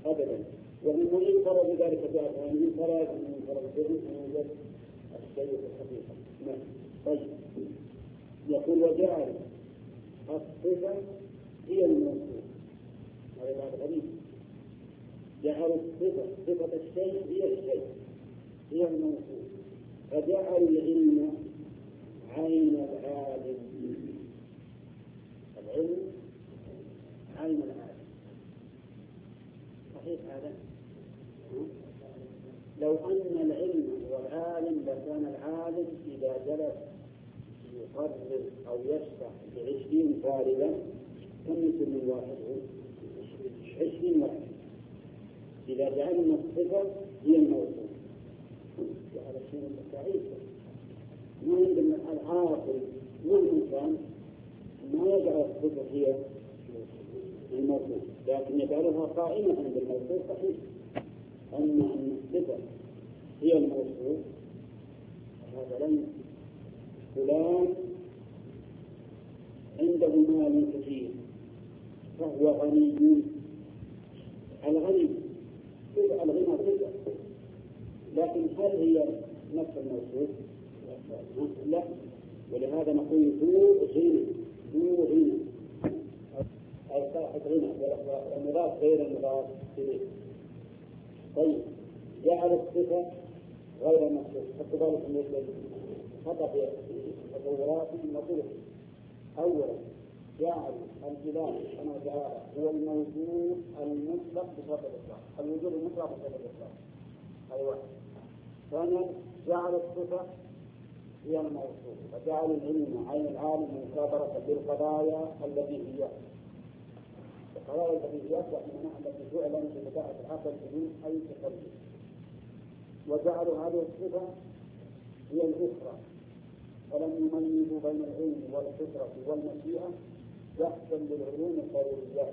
أبدا. ومن ينفرد بذلك بأفعال ينفرد من ينفرد به أن يوجد الشيء في الحقيقة. نعم. طيب يقول وجعل الصفة هي الموصوف. هذا بعد غريب. جعل الصفة صفة الشيء هي الشيء هي الموصوف، فجعل العلم عين العالم. العلم عين العالم. صحيح هذا؟ لو أن العلم هو العالم لكان العالم إذا جلس يقرر أو يشرح ب20 طالبا كم يكون من واحد؟ 20 واحد. إذا جعلنا الصفة هي الموصوف هذا شيء مستحيل. ما عندنا العاقل مهما كان ما يجعل الصفة هي الموصوف، لكن يجعلها قائمة عند الموصوف. صحيح أن الصفة هي الموصوف هذا لم فلان عنده مال كثير فهو غني. الغني الغنى صفة، لكن هل هي نفس الموصوف؟ لا. ولهذا نقول ذو غنى أي صاحب غنى، والمضاف غير المضاف إليه. طيب جعل الصفة غير الموصوف. حتى ذلك خطأ في التصورات المطلوبة. أولا جعل الإله سبحانه وتعالى هو الموجود المطلق بشرط الإطلاق، الوجود المطلق بشرط الإطلاق. هذا واحد. ثانيا جعل الصفة هي الموصوف، وجعل العلم عين العالم مكابرة بالقضايا البديهية. القضايا البديهية يعني التي تعلن ببداءة العقل بدون أي تقدم. وجعل هذه الصفة هي الأخرى، ولم يميزوا بين العلم والفطرة والمشيئة بحثا للعلوم الضروريات.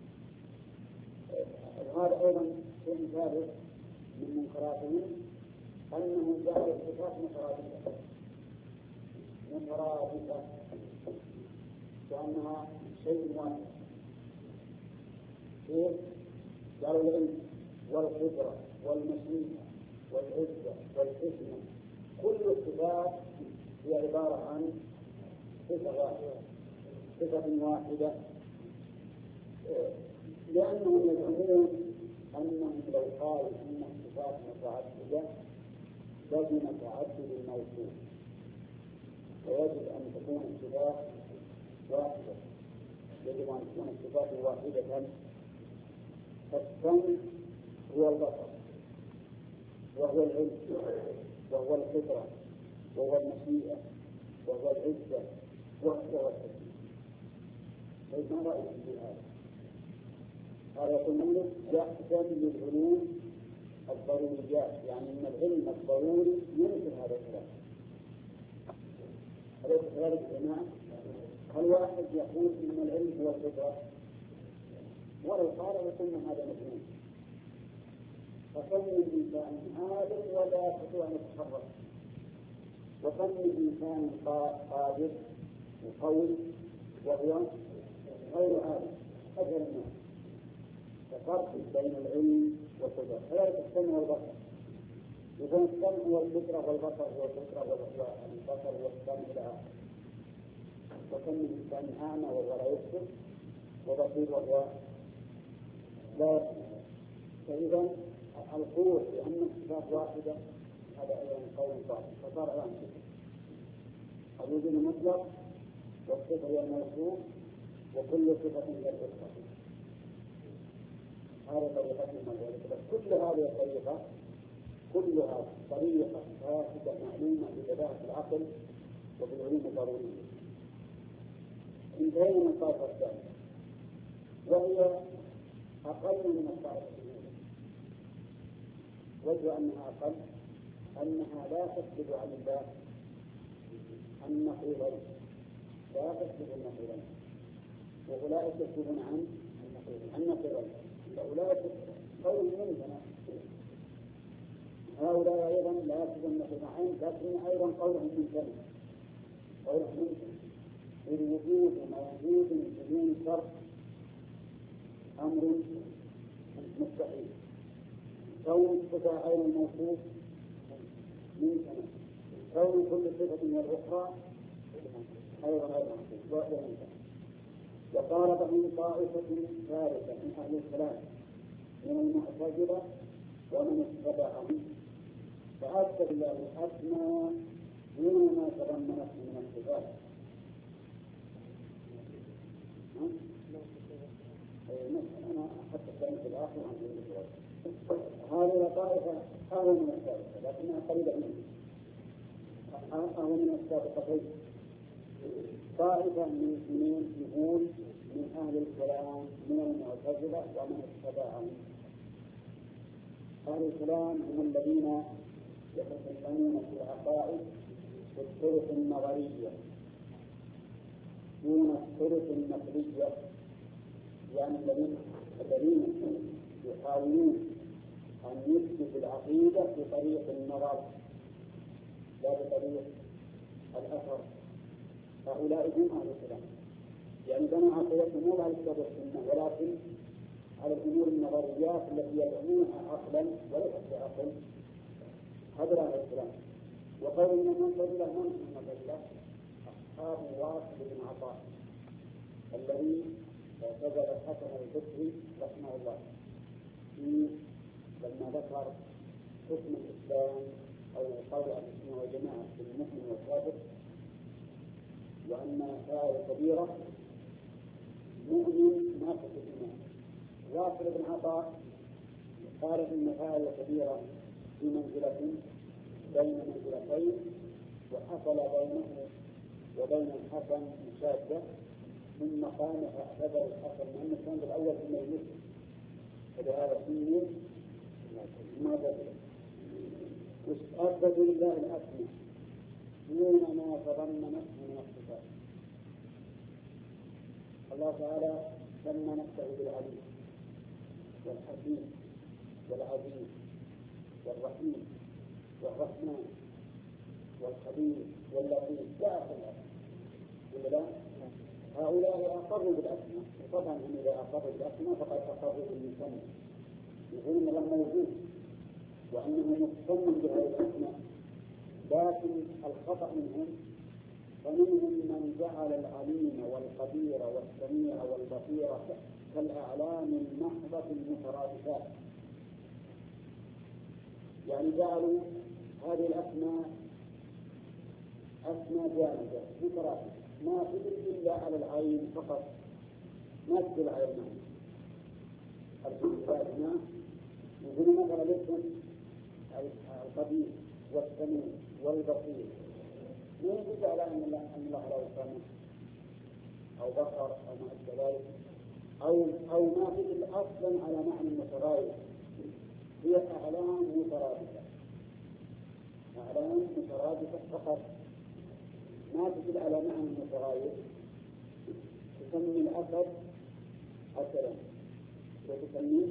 وهذا أيضا شيء ثالث من منكراتهم أنه جعل الصفات مترادفة كأنها شيء واحد. جعلوا العلم والفطرة والمشيئة والعزة والحكمة كل الصفات هي عبارة عن صفة واحدة، لأنهم يزعمون أنهم لو قالوا أن الصفات متعددة لازم تعدد الموصوف، ويجب أن تكون الصفات واحدة. يجب أن تكون الصفات واحدة. فالسمع هو البصر، وهو العلم، وهو الفطرة، وهو المشيئة، وهو العزة، وهو الحكمة. طيب ما رأيكم في هذا؟ هذا يقولون يحسن للعلوم الضروريات، يعني أن العلم الضروري يمكن هذا الكلام. أليس كذلك يا جماعة؟ هل واحد يقول أن العلم هو الفطرة؟ ولو قال يقول هذا مجنون. فكم من إنسان عالم ولا يستطيع أن يتحرك، وكم من إنسان قادر وقوي وهو غير عالم أجل الناس. ففرق بين العلم والقدرة. كذلك السمع والبصر. يكون السمع هو الفطرة والبصر هو الفطرة والبصر والسمع إلى آخره. وكم من إنسان أعمى وهو لا يبصر وبصير وهو لا يسمع. فإذا القول بأن الصفات واحدة هذا أيضا قول باطل، فصار أيضا الوجود المطلق والصفة هي الموصوف وكل صفة هي الأخرى. هذا طريقتهم وذلك. كل هذه الطريقة كلها طريقة فاسدة معلومة ببداهة العقل وبالعلوم الضرورية. انتهينا من الطائفة الثانية وهي أقل من الطائفة الأولى. وجه أنها أقل أنها لا تثبت عن الله النقيضين، لا تثبت النقيضين، وأولئك يكتبون عن النقيضين. فأولئك قول منهم هؤلاء أيضا لا يكتبون النقيضين، لكن أيضا قولهم منكر. قولهم منكر الوجود موجود بدون شرط أمر مستحيل. كون الصفة غير الموصوف ممكن، كون كل صفة من الأخرى أيضا غير موصوف وممكن. وقال بهم طائفة ثالثة من أهل الكلام من المعتزلة ومن اتبعهم فأثبت الله الأسمى دون ما تضمنته من الصفات. أنا حتى كلمة الآخر عن هذه طائفة أهون من السابقة لكنها قريبة منه، أهون من السابقتين. طائفة من يقول من أهل الكلام من المعتزلة ومن اتبعهم. أهل الكلام هم الذين يتكلمون في العقائد بالطرق النظرية دون الطرق النقلية، يعني الذين يحاولون أن يثبتوا العقيدة بطريق النظر لا بطريق الأثر. هؤلاء هم أهل الكلام، يعني بنوا عقيدتهم مو على الكتاب والسنة ولكن على الأمور النظريات التي يدعونها عقلا وليست بعقل. هذا أهل الكلام. وقول من المعتزلة هم المعتزلة أصحاب واصل بن عطاء الذي اعتزل الحسن البصري رحمه الله لما ذكر حكم الإسلام أو قول أهل السنة والجماعة في المؤمن والكافر وأن فاعل كبيرة مؤمن ناقص الإيمان. واصل بن عطاء قال إن فاعل كبيرة في منزلة بين منزلتين وحصل بينه وبين الحسن مشادة ثم قام فاعتذر الحسن لأنه كان بالأول في المجلس فلهذا سمي معتزلة. أثبتوا لله الأسمى دون ما تضمنته من الصفات. الله تعالى سمى نفسه بالعليم والحكيم والعزيز والرحيم والرحمن والخبير واللطيف لا أخذ ولا هؤلاء أقروا بالأسماء، وطبعا هم إذا أقروا بالأسماء فقد أقروا بالمسمى، يقولون الله موجود وأنه مصمم بهذه الأسماء. لكن الخطأ منهم فمنهم من جعل العليم والقدير والسميع والبصير كالأعلام المحضة المترادفات، يعني جعلوا هذه الأسماء أسماء جامدة مترادفة ما تدل إلا على العين فقط، ما تدل على المعنى. الأسماء يقولون مثلا لكم القدير والسميع والبصير ما يدل على أن الله له سمع أو بصر أو ما أشبه ذلك أو ما تدل أصلا على معنى متغير، هي أعلام مترادفة، أعلام مترادفة فقط ما تدل على معنى متغير. تسمي الأسد أسدا وتسميه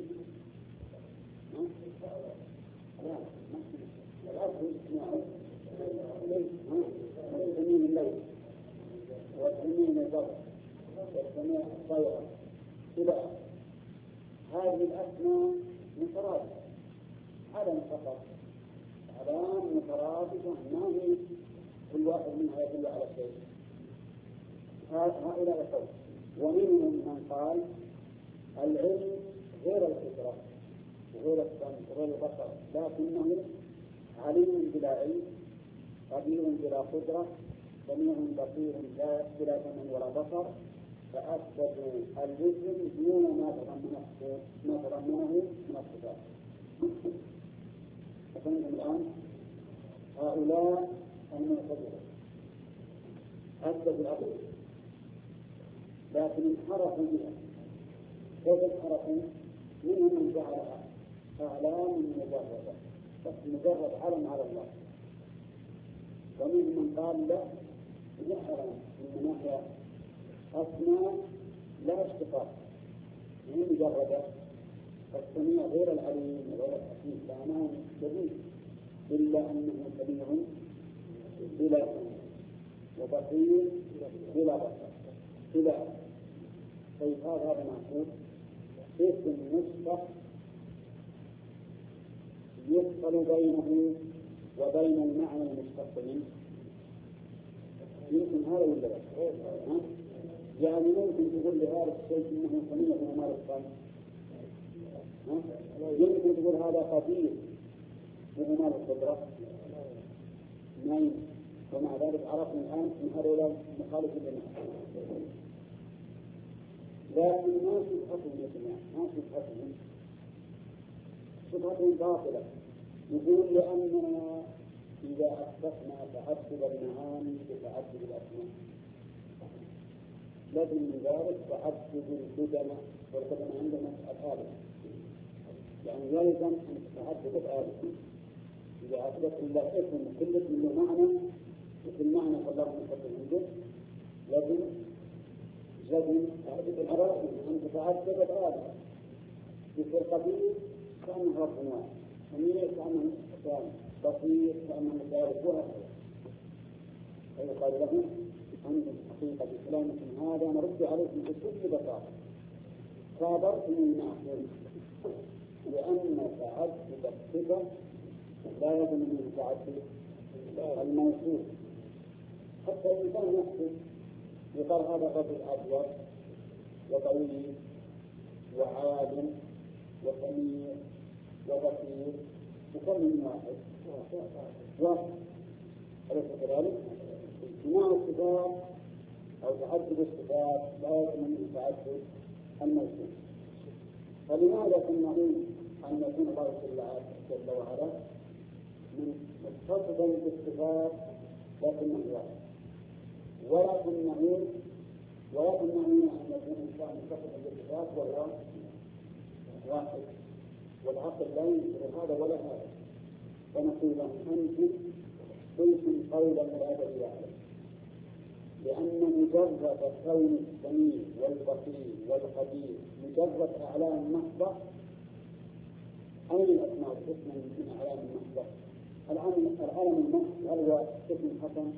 الأسد وتسميه الليل وتسميه البر وتسميه الطيرة إلى هذه الأسماء مترادفة علم فقط، علام مترادفة ما هي كل واحد منها يدل على شيء. هؤلاء القوم. ومنهم من قال العلم غير الفطرة وغير السمع وغير البصر لكنه عليم بلا علم قدير بلا قدرة سميع بصير بلا سمع ولا بصر، فأثبتوا الجسم دون ما تضمنه من الصفات. فهمتم الآن؟ هؤلاء المعتزلة أثبتوا العقل لكن انحرفوا بها. كيف انحرفوا؟ منهم من جعلها أعلام مجردة بس مجرد علم على الله، ومنهم من قال لا يحرم من ناحية أسماء لا اشتقاق هي مجردة، فالسميع غير العليم وغير الحكيم فأمام شديد إلا أنه سميع بلا سمع وبصير بلا بصر إلى طيب هذا معقول؟ اسم مشتق يفصل بينه وبين المعنى المشتق منه؟ يمكن هذا ولا لا؟ يعني ممكن تقول لهذا الشيء إنه سميع وما يفصل، يمكن تقول هذا قدير وما القدرة نعم. ومع ذلك عرفنا الآن أن هذا مخالف لنا، لكن ما شبهتهم يا جماعة، ما شبهتهم، شبهتهم باطلة. يقول لأننا إذا أثبتنا تعدد المعاني بتعدد الأسماء لازم من ذلك تعدد البدن، والبدن عندنا الآلة، يعني يلزم أن تتعدد الآلة. إذا أثبت الله اسم كل اسم له معنى وكل معنى الله مستقل عنده لازم العراقي أن تتعدد الآلة. في القدير كأنه رب واحد، سميع كأنه ثاني، بصير كأنه ثالث، وهكذا. فيقال له عندكم حقيقة إسلامكم هذا نرد عليكم بكل بساطة، كابرتم معقول، لأن تعدد الصفة لا يلزم من تعدد الموصوف. حتى الإنسان نفسه يقال هذا رجل أبيض وطويل وعالم وسميع وبصير وكل من واحد أليس كذلك؟ اجتماع الصفات أو تعدد الصفات لا يلزم من تعدد الموصوف. فلماذا تمنعون أن يكون الله جل وعلا متصفا بالصفات لكنه واحد، ولا تمنعون أن يكون الإنسان متصفا بالصفات وهو واحد، والعقل لا ينكر هذا ولا هذا. فنقول أنتم قلتم قولا لا دليل عليه، لأن مجرد كون السميع والبصير والقدير مجرد أعلام محضة. أين الأسماء الحسنى من أعلام المحضة؟ العالم المحض هو اسم حسن،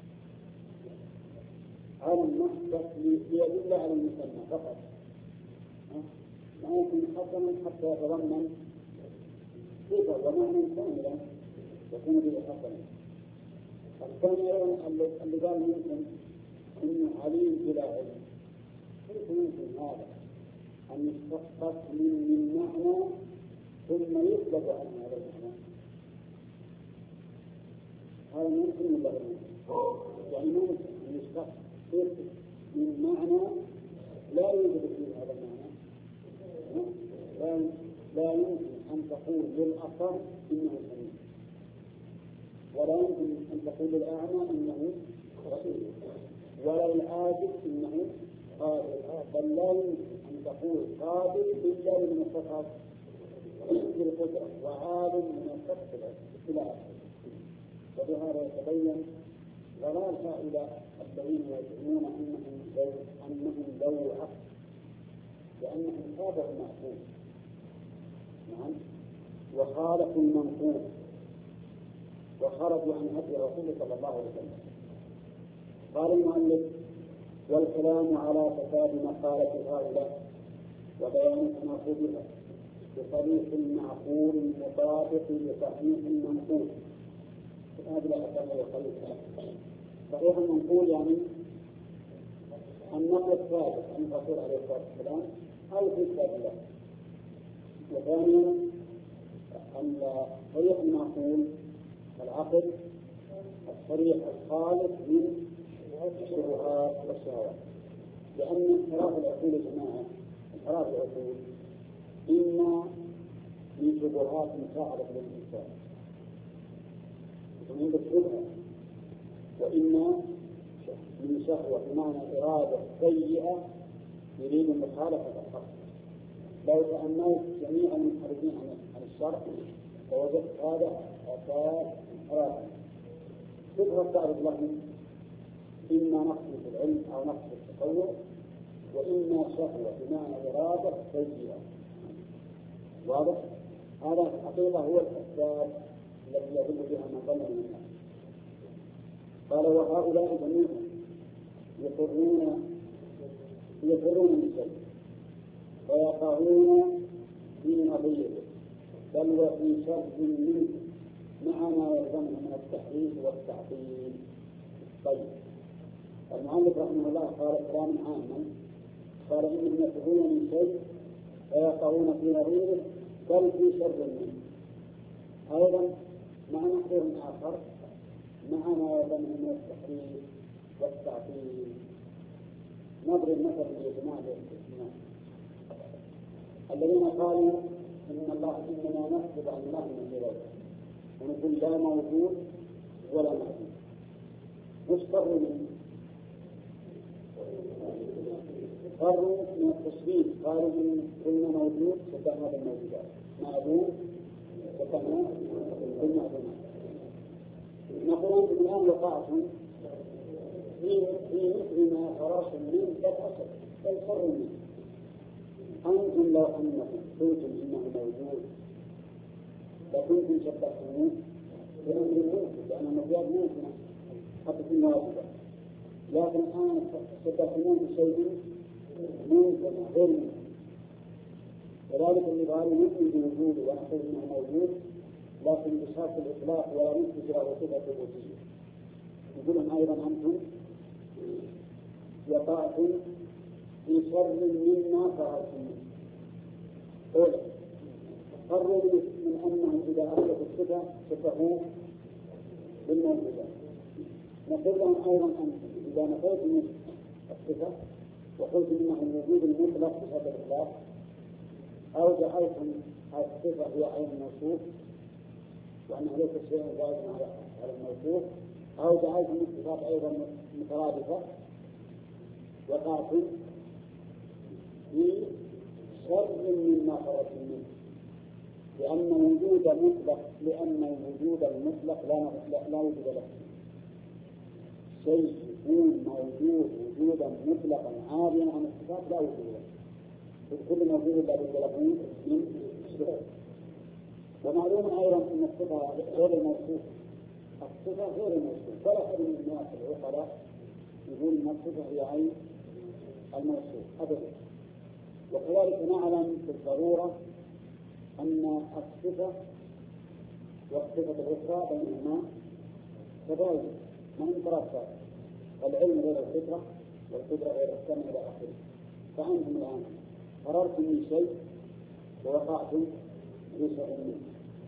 عالم محض ليدل على المسمى فقط، ما يكون حسنا حتى يتضمن صفة ومعنى كاملا يكون به حسنا. الثاني اللي قال ممكن إنه عليم بلا علم، كيف يمكن هذا أن يشتق من معنى ثم يطلق عن هذا المعنى؟ هذا ممكن ولا لا؟ يعني ممكن أن يشتق من معنى لا يوجد فيه هذا المعنى. لا يمكن أن تقول للأصم إنه سميع، ولا يمكن أن تقول للأعمى إنه بصير، ولا للعاجز إنه قادر، بل لا يمكن أن تقول قادر إلا للمتصف بالقدرة وعالم من التصف إلى آخره. وبهذا يتبين ضلال هؤلاء الذين يزعمون أنهم ذو عقل، لأنهم خالفوا المعقول، نعم، وخالفوا المنقول، وخرجوا عن هدي الرسول صلى الله عليه وسلم. قال المؤلف: والكلام على فساد مقالة هؤلاء وبيان تناقضها بصريح المعقول مطابق لصحيح المنقول. هذه الأحكام الخليفة. صحيح المنقول يعني النقل الثابت عن الرسول عليه الصلاة والسلام أو في كتاب الله. وثانيا أن صريح المعقول العقل الصريح الخالص من الشبهات والشهوات، لأن انحراف العقول يا جماعة، انحراف العقول إما من شبهات مساعدة للإنسان من الشبهة، وإما من شهوة بمعنى إرادة سيئة يريد مخالفة الحق. لو تأملت جميع المنحرفين عن الشرع فوجدت هذا أساس إرادة. شبهة تعرض لهم إما نقص في العلم أو نقص في التطور، وإما شهوة بمعنى إرادة سيئة. واضح؟ هذا الحقيقة هو الأسباب التي يدل بها من ظن من الناس. قال: وهؤلاء جميعا يقرون من شيء ويقعون في نظيره بل وفي شر منه مع ما يلزمه من التحريف والتعطيل. طيب، المؤلف رحمه الله قال كلاما عاما، قال إنهم يفعلون من شيء فيقعون في نظيره بل في شر منه. أيضا مع محذور آخر مع ما يلزمه من التحريف والتعطيل. نضرب مثلا لجماعة الاستثناء الذين قالوا إن الله إننا نفرض عن الله من غيره ونقول لا موجود ولا موجود. مش فروا منه؟ فروا من التشبيه، قالوا إن كل موجود شبهنا بالموجودات، معدوم شبهنا بالمعدومات. نقول أنتم الآن وقعتم في مثل ما فررتم منه بل فروا منه. أنتم لو أنكم قلتم إنه موجود لكنتم شبهتموه بأمر ممكن، لأن المزياد ممكنة حتى في واجبة، لكن الآن شبهتموه بشيء ممكن غير ممكن. وذلك اللي قالوا نثبت بوجوده ونقول إنه موجود لكن بشرط الإطلاق ولا نثبت له صفة ثبوتية. يقولون أيضا أنتم وقعتم في شر مما فررتم منه. أولا فروا من أنهم إذا أثبتوا الصفة شبهوه بالموجودات. نقول لهم أيضا أنتم إذا نفيتم الصفة وقلتم إنه الوجود المطلق بشرط الإطلاق أو جعلتم الصفة هي عين الموصوف وأنه ليس شيء زائد على الموصوف، أو جعلتم الصفات أيضا مترادفة، وقعتم في شر مما فررتم منه. لأن الوجود المطلق لا وجود له. شيء يكون موجود وجودا مطلقا عاريا عن الصفات لا وجود له. كل موجود لا وجود له من الصفات. ومعلوم أيضا أن الصفة غير الموصوف، الصفة غير الموصوف، ولا أحد من الناس العقلاء يقول أن الصفة هي عين الموصوف أبدا. وكذلك نعلم بالضرورة أن الصفة والصفة الأخرى بينهما تباين ما ينترفع، العلم غير الفطرة والقدرة غير السمع إلى آخره. فأنتم الآن فررتم من شيء ووقعتم في شيء منه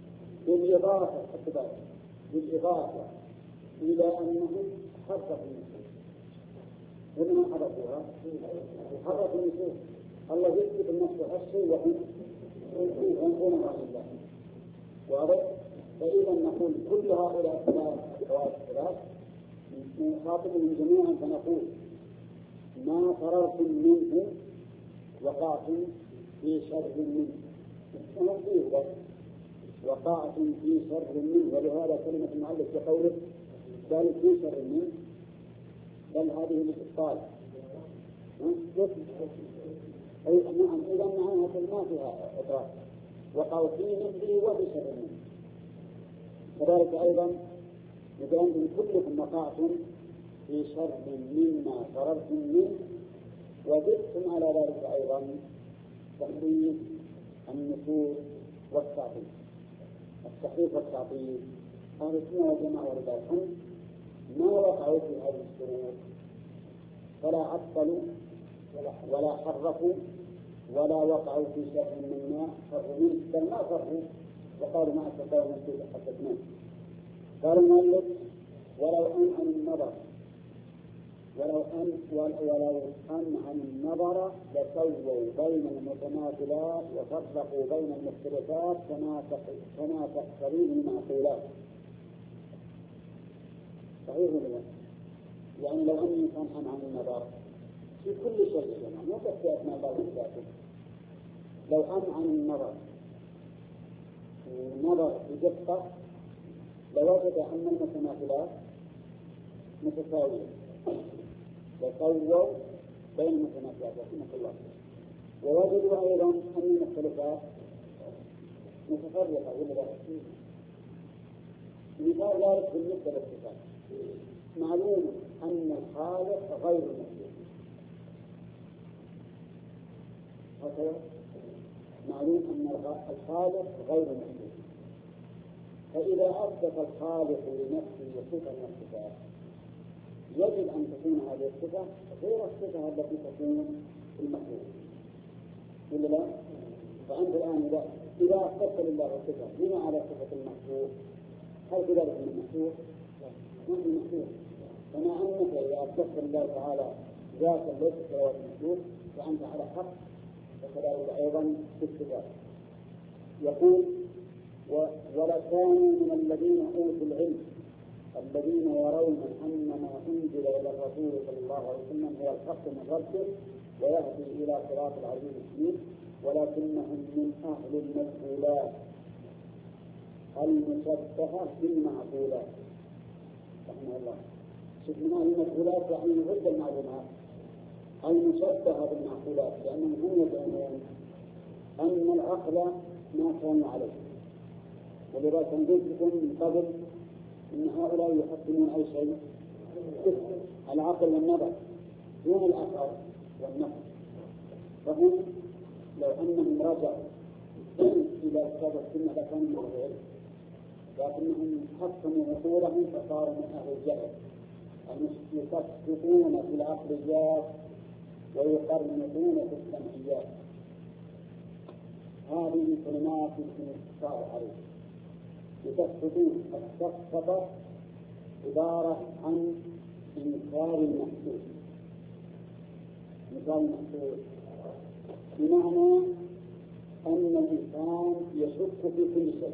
بالإضافة إلى أنهم حرفوا النصوص. ومن حرفوها حرفوا النصوص. الله يثبت النص الشيء وهم ينقون عن الله. واضح؟ فإذا نقول كل هؤلاء الثلاث نخاطبهم جميعا فنقول ما فررتم منه وقعتم في شر منه. وقعتم في شر منه، ولهذا كلمة المؤلف بقوله بل في شر منه، بل هذه للإبطال. نعم، إذا معناها ما فيها إطلاق. وقعوا في مثله وفي شر منه. كذلك أيضا يقول كلكم وقعتم في شر مما فررتم منه، وزدتم على ذلك أيضا تحريف النصوص والتعطيل. التحريف والتعطيل أهل السنة والجماعة ولله الحمد ما وقعوا في هذه الشروط، فلا عطلوا ولا حرفوا ولا وقعوا في شر مما فروا منه، بل ما فروا وقالوا ما أستطاعوا نفسه حسبناه. قال المؤلف ولو أن عن النظر لسووا بين المتماثلات وفرقوا بين المختلفات كما تقتضيه المعقولات. صحيح ولا لا؟ يعني لو أن الإنسان عن النظر في كل شيء، يعني مو بس في أسماء الله وصفاته، لو عن النظر ونظر بدقة لوجد أن المتماثلات متساوية، وسووا بين المتماثلات رحمه الله، ووجدوا أيضا أن المختلفات متفرقة ولا لا؟ مثال ذلك بالنسبة للصفات، معلوم أن الخالق غير المخلوق، هكذا معلوم أن الخالق غير محدود، فإذا أثبت الخالق لنفسه صفة من الصفات يجب أن تكون هذه الصفة غير الصفة التي تكون في المخلوق، ولا لا؟ فأنت الآن إذا أثبت لله صفة بما على صفة المخلوق هل كذلك من المخلوق؟ ما من المخلوق. فما أنك إذا أثبت لله تعالى ذاتا ليست كذلك المخلوق فأنت على حق، وكذلك أيضا في الصفات. يقول ولكانوا من الذين أوتوا العلم الذين يرون أن ما أنزل إلى الرسول صلى الله عليه وسلم هو الحق من ربه ويهدي إلى صراط العزيز الحميد، ولكنهم من أهل المجهولات المشبهة بالمعقولات. رحمه الله. شوف من أهل المجهولات يعني ضد المعلومات المشبهة بالمعقولات، لأنهم هم يزعمون أن العقل ما كانوا عليه. ولذلك قلت لكم من قبل إن هؤلاء يحكمون أي شيء العقل والنظر دون الأثر والنفس. فهم لو أنهم رجعوا إلى كتاب السنة لكانوا من أهل العلم، لكنهم حكموا عقولهم فصاروا من أهل الجهل يصدقون في العقليات ويقرنطون في السمعيات. هذه كلمات يمكن الاتصال عليه. يتفقدون السقطة عبارة عن إنكار المحسوس، إنكار المحسوس بمعنى أن الإنسان يشك في كل شيء.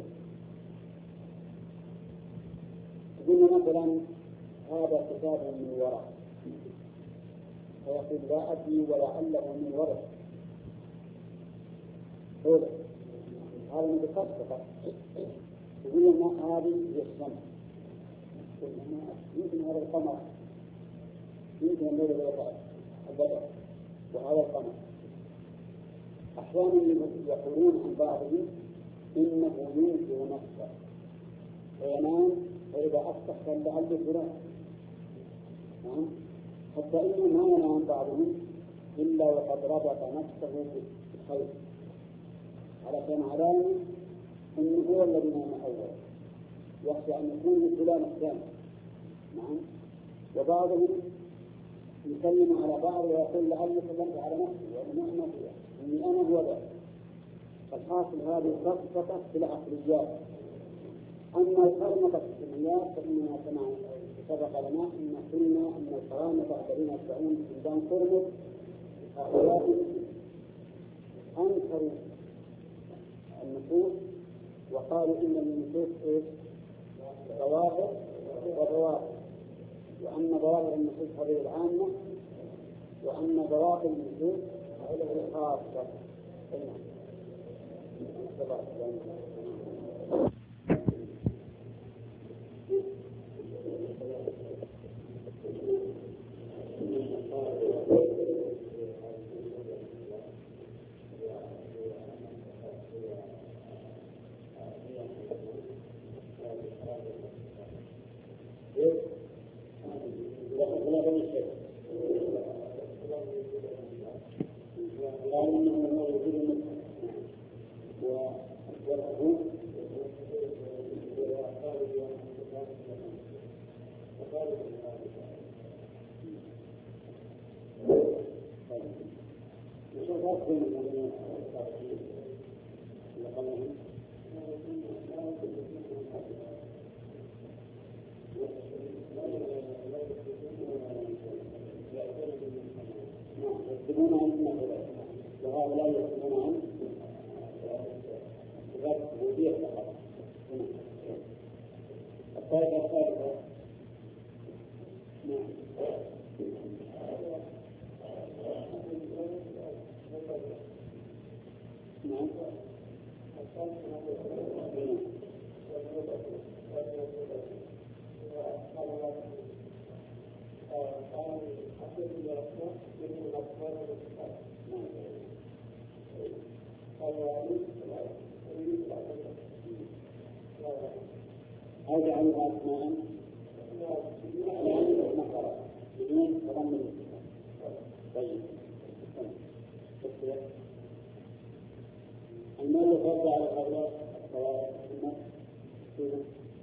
قلنا مثلا هذا كتاب من ورق فيقول لا أدري ولعله من ورق، هذا متفقط. يقول ما هذه هي الشمس، يمكن هذا القمر، يمكن الليل البدر وهذا القمر. أحيانا يقولون عن بعضهم إنه ينكر نفسه وينام فإذا أفتح كان لعله فلان، حتى إنه ما ينام بعضهم إلا وقد ربط نفسه بالخير علشان علامة إنه هو الذي نام أول، يخشى أن يكون فلان الثاني. وبعضهم يسلم على بعض ويقول لعلي سلمت على نفسي وأنا ما فيها إني أنا هو ذا. فالحاصل هذه خطة في العقليات. أما القرنطة في السمعيات فإننا كما سبق لنا إن قلنا أن القرامطة الذين يدعون بلدان قرنط هؤلاء أنكروا النصوص وقالوا إن النصوص ظواهر وظواهر، وأن ظواهر النصوص هذه العامة وأن ظواهر النصوص هذه الخاصة. وهؤلاء يكتبون عنه وفيه فقط. الطائفة الثالثة أو جعلوا أسماء مقرة بدون تضمن الصفات. طيب على هؤلاء الطوائف السنة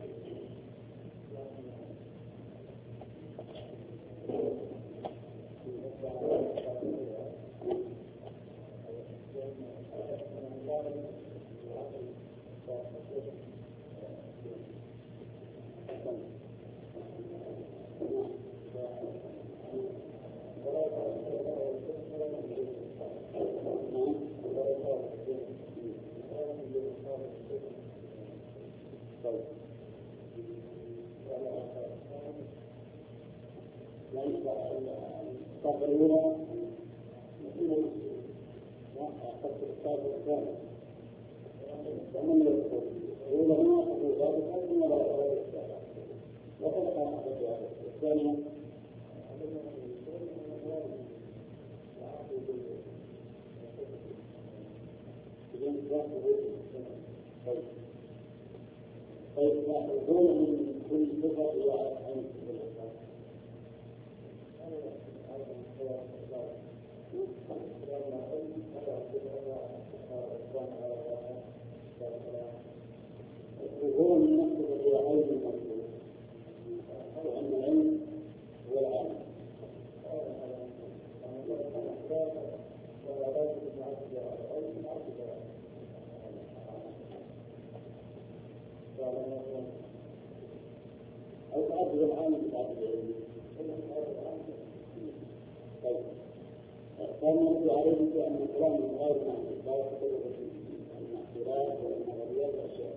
فالنبي عليه بأن الكلام غير معنى لا يحصل المعقولات والنظريات والأشياء.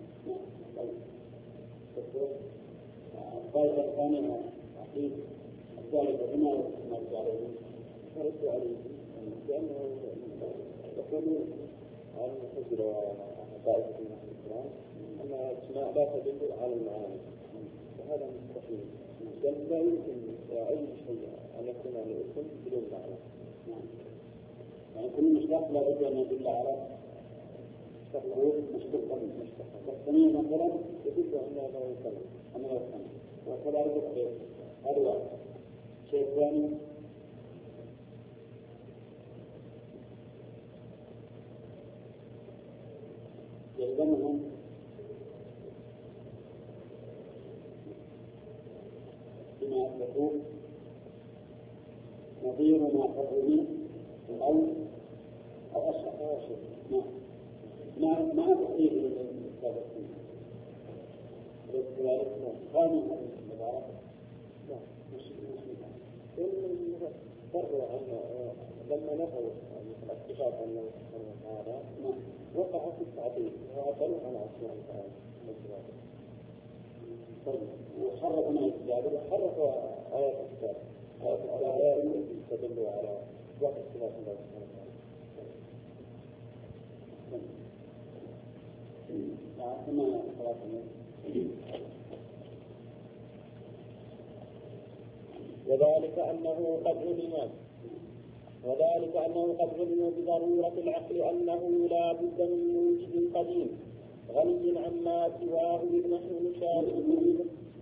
الطائفة الثانية عقيد الثالثة هنا النبي عليه فرد عليه لأنه يقولون عن المحجر وطائفة الإسلام أن الإجماع لا تدل على المعاني وهذا مستحيل لأن لا يمكن أي شيء أن يكون عن الأصول بدون معنى. يعني كل مشتق لا بد أن يدل على مشتق والثانية مثلا يدل أنه لا يسمى أنه يسمى وكذلك الخير هذا واحد. شيء ثاني يلزمهم بما أثبتوه نظير ما قبله أو أشهر مع تحقيق السابقين ولذلك قاموا هذه المبارك مش فروا عنه لما نفوا الاكتشاف أنه سبحانه وتعالى وقع في التعطيل وعطلوا عن أسماء تعالى وحرفوا من الكتاب وحرفوا آيات الكتاب آيات التي تدل على وقت اختلاف الله سبحانه وتعالى. وذلك أنه قد علم بضرورة العقل أنه لا بد من موجب قديم غني عما سواه إذ نحن نشاهد به.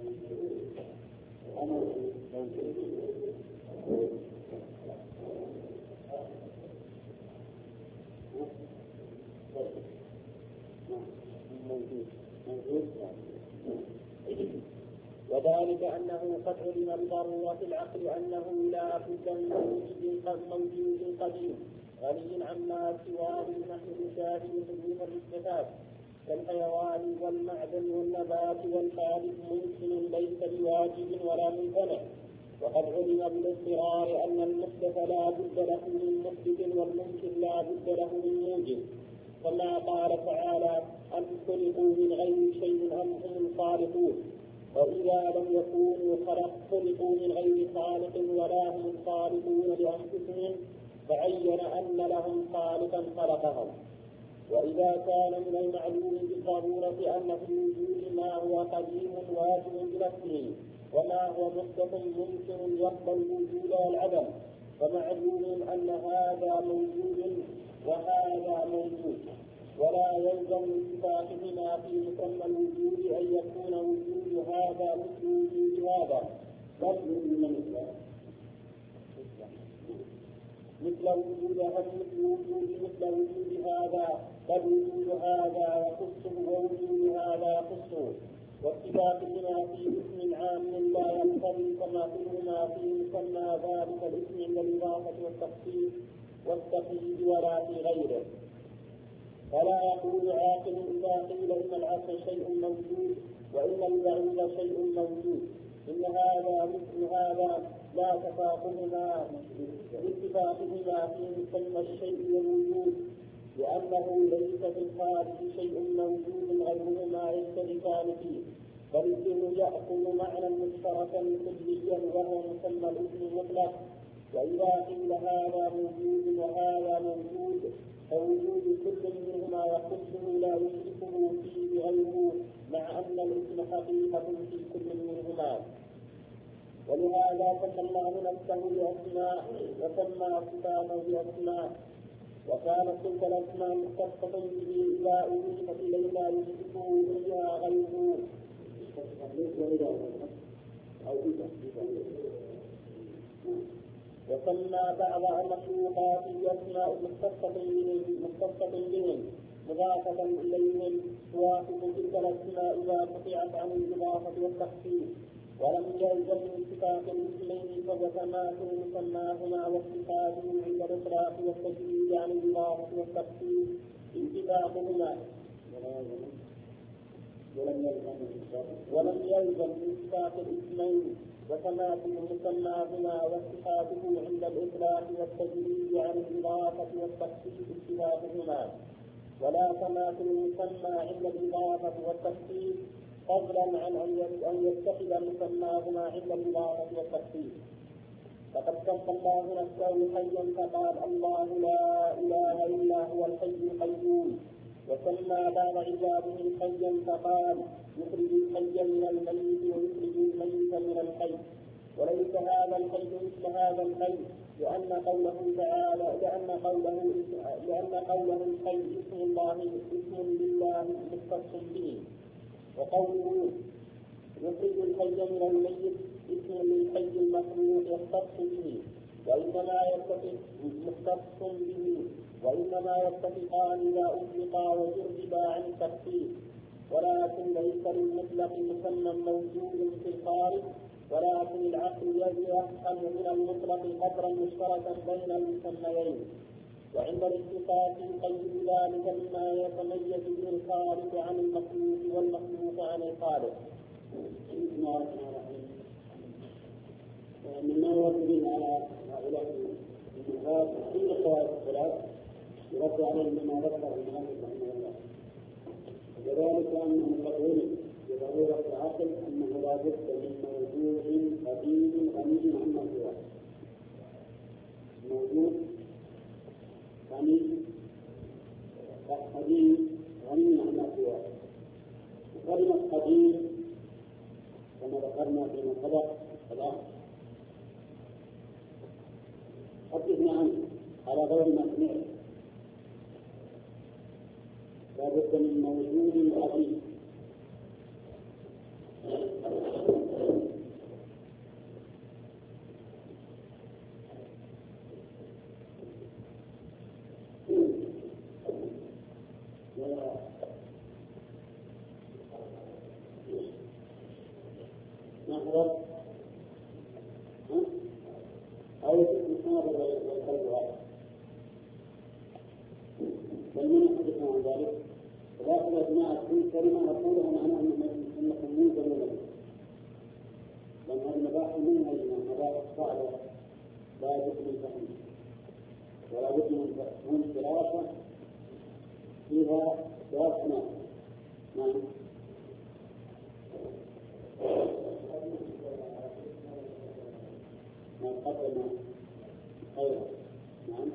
وذلك أنه قد علم بضرورة العقل أنه لا بد من موجود قديم غني عما سواه نحن نشاهد حدوث الصفات كالحيوان والمعدن والنبات والحادث ممكن ليس بواجب ولا ممتنع. وقد علم بالاضطرار أن المحدث لا بد له من محدث والممكن لا بد له من موجب، كما قال تعالى أم خلقوا من غير شيء أم هم الخالقون. وإذا لم يكونوا خلقوا من غير خالق ولا هم خالقون لأنفسهم فعين أن لهم خالقا خلقهم. وإذا كان من المعلوم بالضرورة أن في الوجود ما هو قديم واجب بنفسه وما هو محدث ممكن يقبل الوجود والعدم، فمعلوم أن هذا موجود وهذا موجود، ولا يلزم اتفاقهما في مسمى الوجود أن يكون وجود هذا مثل وجود هذا، بل من الإسلام. مثل وجود هذا، بل وجود هذا يخصه ووجود هذا يخصه، واتفاق بما في اسم عام لا ينتهي تماثلهما في مسمى ذلك الاسم عند الإضافة والتخصيص والتقييد ولا في غيره. فلا يقول عاقل إذا قيل إن العصر شيء موجود وإن البعيد شيء موجود إن هذا مثل هذا لا تفاقهما لاتفاقهما في مسمى الشيء والوجود، لأنه ليس في الخارج شيء موجود غيرهما يشتركان فيه، بل الاسم يأخذ معنى مشتركا كليا وهو مسمى الاسم المطلق. وإذا قيل هذا موجود وهذا موجود فوجود كل منهما يخصه لا يشركه فيه غيره، مع أن الاسم حقيقة في كل منهما. ولهذا سمى الله نفسه بأسماء وسمى صفاته بأسماء، وكانت تلك الأسماء مختصة به إذا أضيفت إليه لا يشركه فيها غيره. وسمى بعض المخلوقات بأسماء مختصة بهم مضافة إليهم توافق تلك الأسماء إذا قطعت عن الإضافة والتخصيص، ولم يلزم من اتفاق الاسمين فبتماثل مسماهما واتفاقهم عند الإطلاق والتجديد عن الإضافة والتخصيص اتفاقهما، ولم يلزم من اتفاق الاسمين وتماثل مسماهما واتفاقه عند الإطلاق والتجديد عن الإضافة والتخصيص اتفاقهما، ولا تماثل المسمى عند الإضافة والتخصيص فضلا عن أن يتخذ مسماهما عند الإضافة والتخصيص. فقد سمى الله نفسه حيا فقال الله لا إله إلا هو الحي القيوم، وسمى بعض عباده حيا فقال يخرج الحي من الميت ويخرج الميت من الحي، وليس هذا الحي مثل هذا الحي، لأن قوله الحي اسم لله مختص به، وقوله يخرج الحي من الميت اسم للحي المخلوق يختص به، وإنما يتفقان إذا أطلقا وجربا عن التخصيص، ولكن ليس للمطلق مسمى موجود في الخارج، ولكن العقل يفهم من المطلق قدرا مشتركا بين المسميين، وعند الاتصاف يقيد ذلك بما يتميز به الخالق عن المخلوق والمخلوق عن الخالق. مما يوجد على هؤلاء النقاط في قواعد الصلاة يرد عليهم بما ذكر المؤلف رحمه الله، وذلك أنهم يقولون بضرورة العقل أنه لا بد من موجود قديم غني عما سواه، موجود قديم غني عما سواه. وكلمة قديم كما ذكرنا فيما سبق الآن حدثنا عنه على غير ما سمعت، لا بد من موجود قديم. نحضر أو نحاضر والقلب ومن يحدثنا عن ذلك، ولكن أجماع كل كلمة أقولها معناها أنكم موجودون له، لأن هذه المباحث منها مباحث صعبة لا بد من فهم ولا بد من دراسة فيها دراسة. نعم. ما قدم خيرا. نعم.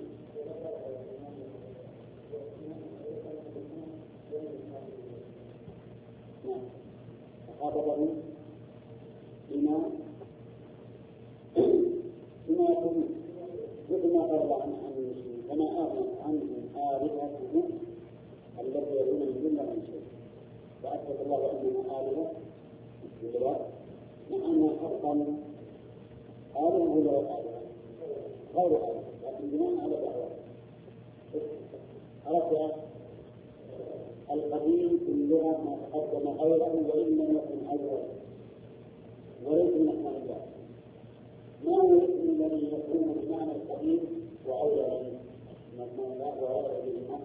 نعم. فخاطبه بما يقول مثل ما قال الله عنه كما أغنى عنه آلهته التي يدعون من دون الله شيء، فأثبت الله أنها آلهة بالجواب، مع أنها حقا آلهة غير آلهة، لكن بناء على ما تقدم غيره وإن لم يكن أولا، وليس من أسماء الله. ما هو الاسم الذي يكون بمعنى القديم وأولا من أسماء الله وغير به؟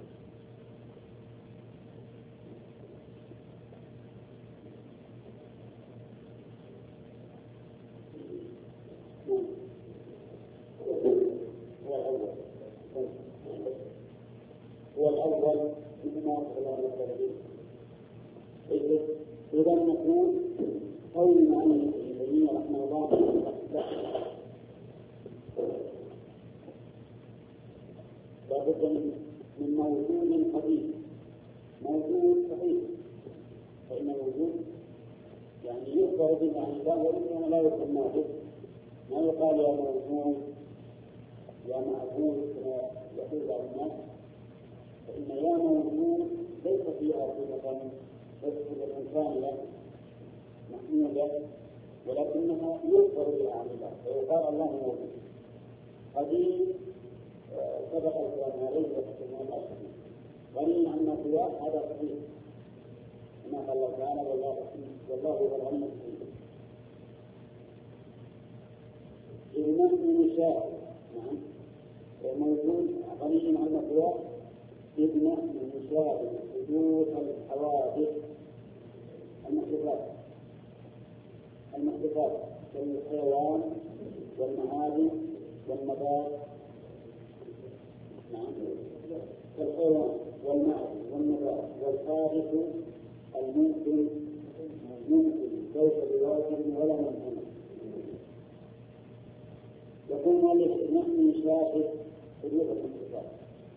هو الأول بما أخبر المسلمين. إذا نقول قول عن ابن رحمه الله لابد من موجود قديم، موجود صحيح، فإن الوجود يعني يخبر به عن الله وإنما لا يسمى به، ما يقال يا موجود يا معبود كما يقول بعض الناس، فإن يا موجود ليس فيها صفة كاملة محمودة، ولكنها يخبر بها عن الله فيقال الله موجود. قديم سبق الكلام عليه وحسنه الأصل غني عن مخلوق هذا صحيح كما قال الله تعالى والله هو الغني الحميد. إذ نحن نشاء نعم موجود غني عن مخلوق، إذ نحن نشاهد حدوث الحوادث المحدثات كالحيوان والمعادن والنبات، نعم كالحيوان والمعادن والنبات والحادث الممكن ليس بواجب ولا ممكن. يقول مؤلف نحن نشاهد حدوث المحدثات،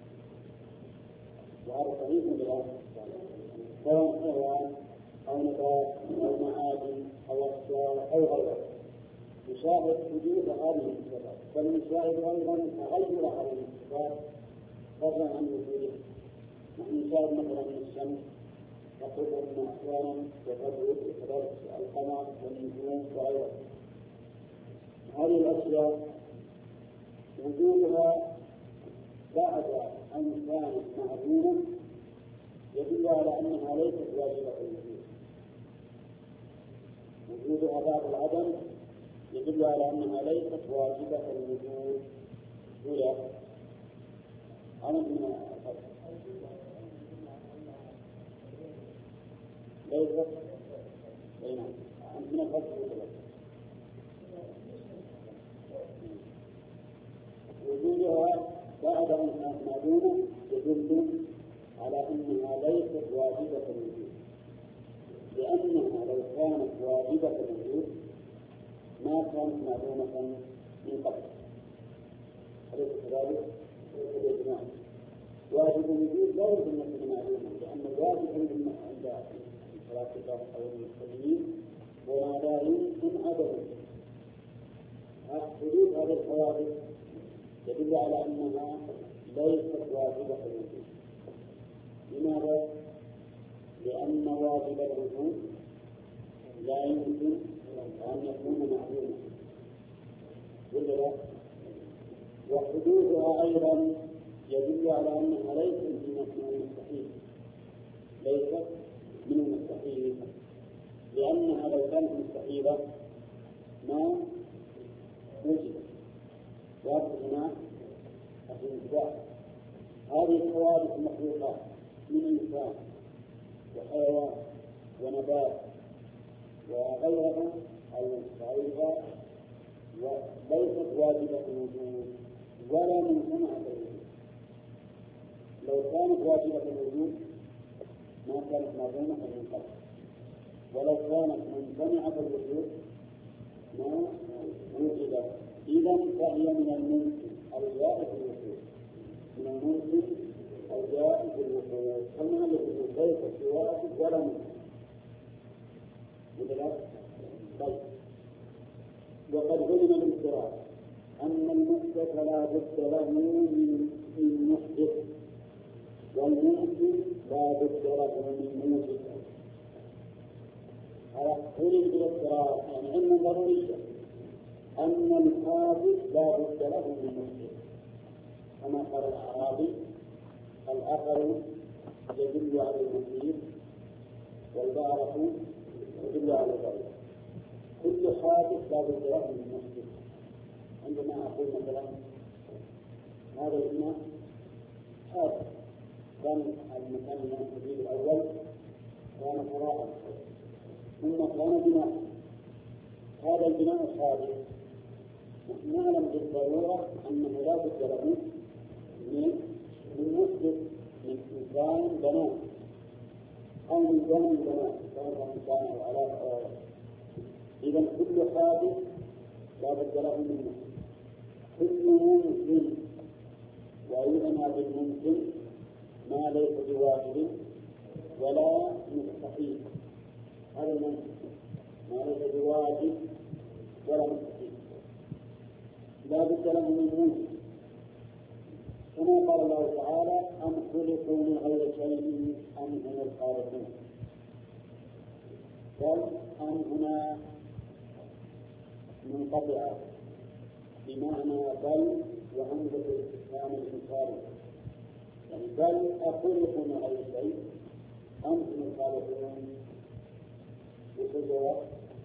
وهذا صحيح بالله سواء حيوان أو نبات أو معادن أو أشجار أو غيره، نشاهد حدوث هذه الصفات، بل نشاهد أيضا تغير هذه الصفات فضلا عن وجوده. نحن نشاهد مثلا الشمس تقوم أحيانا وتبرد وكذلك القمر والنجوم وغيرها. هذه الأشياء وجودها بعد أن كانت معلومة يدل على أنها ليست واجبة الوجود. وجودها بعد العدم يدل على أنها ليست واجبة الوجود. هي عمل من الفتح ليست من الفتح وجودها بعد أن كانت معلومة يدل على أنها ليست واجبة الوجود، لأنها لو كانت واجبة الوجود ما كانت معلومة من قبل. أليس كذلك؟ واجب الوجود لا يمكن أن يكون معلوما، لأن الواجب عند الفلاسفة أو المسلمين وما لا يمكن عدمه. حدوث هذه الحوادث يدل على أنها ليست واجبة الوجود. لماذا؟ لأن واجب الوجود لا يمكن أن يكون معلوما، وحدوثها أيضا يدل على أنها ليست من المستحيل، ليست من المستحيل، لأنها لو كانت مستحيلة ما وجدت. وهنا الانتباه هذه الحوادث المخلوقات من إنسان وحيوان ونبات وغيرها ليست واجبة الوجود ولا ممتنعة الوجود. لو كانت واجبة الوجود ما كانت معلومة من قبل، ولو كانت ممتنعة الوجود ما وجدت. إذا فهي من الممكن الجائز الوجود، من الممكن الجائز الوجود، فما الوجود ليس واجب ولا ممكن. طيب، وقد علم بالقراءة أن المحدث لا بد له من محدث، والممكن لا بد له من موجد. علم بالقراءة يعني علم ضروري أن الحادث لا بد له من محدث، كما قال الأعرابي الأثر يدل على المحيط لا بد له من مسجد. عندما أقول مثلا هذا البناء هذا كان المكان المسجد الأول كان فراغا ثم كان بناء، هذا البناء الحادث نعلم بالضرورة أنه لا بد له من مسجد، من إنسان بناء أو من زمن بناء سواء كان أو على إذا كل حادث لا بد له من مسجد. كل ممكن ويعنى بالممكن ما ليس بواجب ولا مستحيل، هذا الممكن ما ليس بواجب ولا مستحيل لا بد له من ممكن. كما قال الله تعالى أم خلقوا من غير شيء أم هم الخالقون، بل أم هنا منقطعة بمعنى بل وهمزة الاستفهام الإنكاري، يعني بل أخلقوا من غير شيء أم هم الخالقون. بالجواب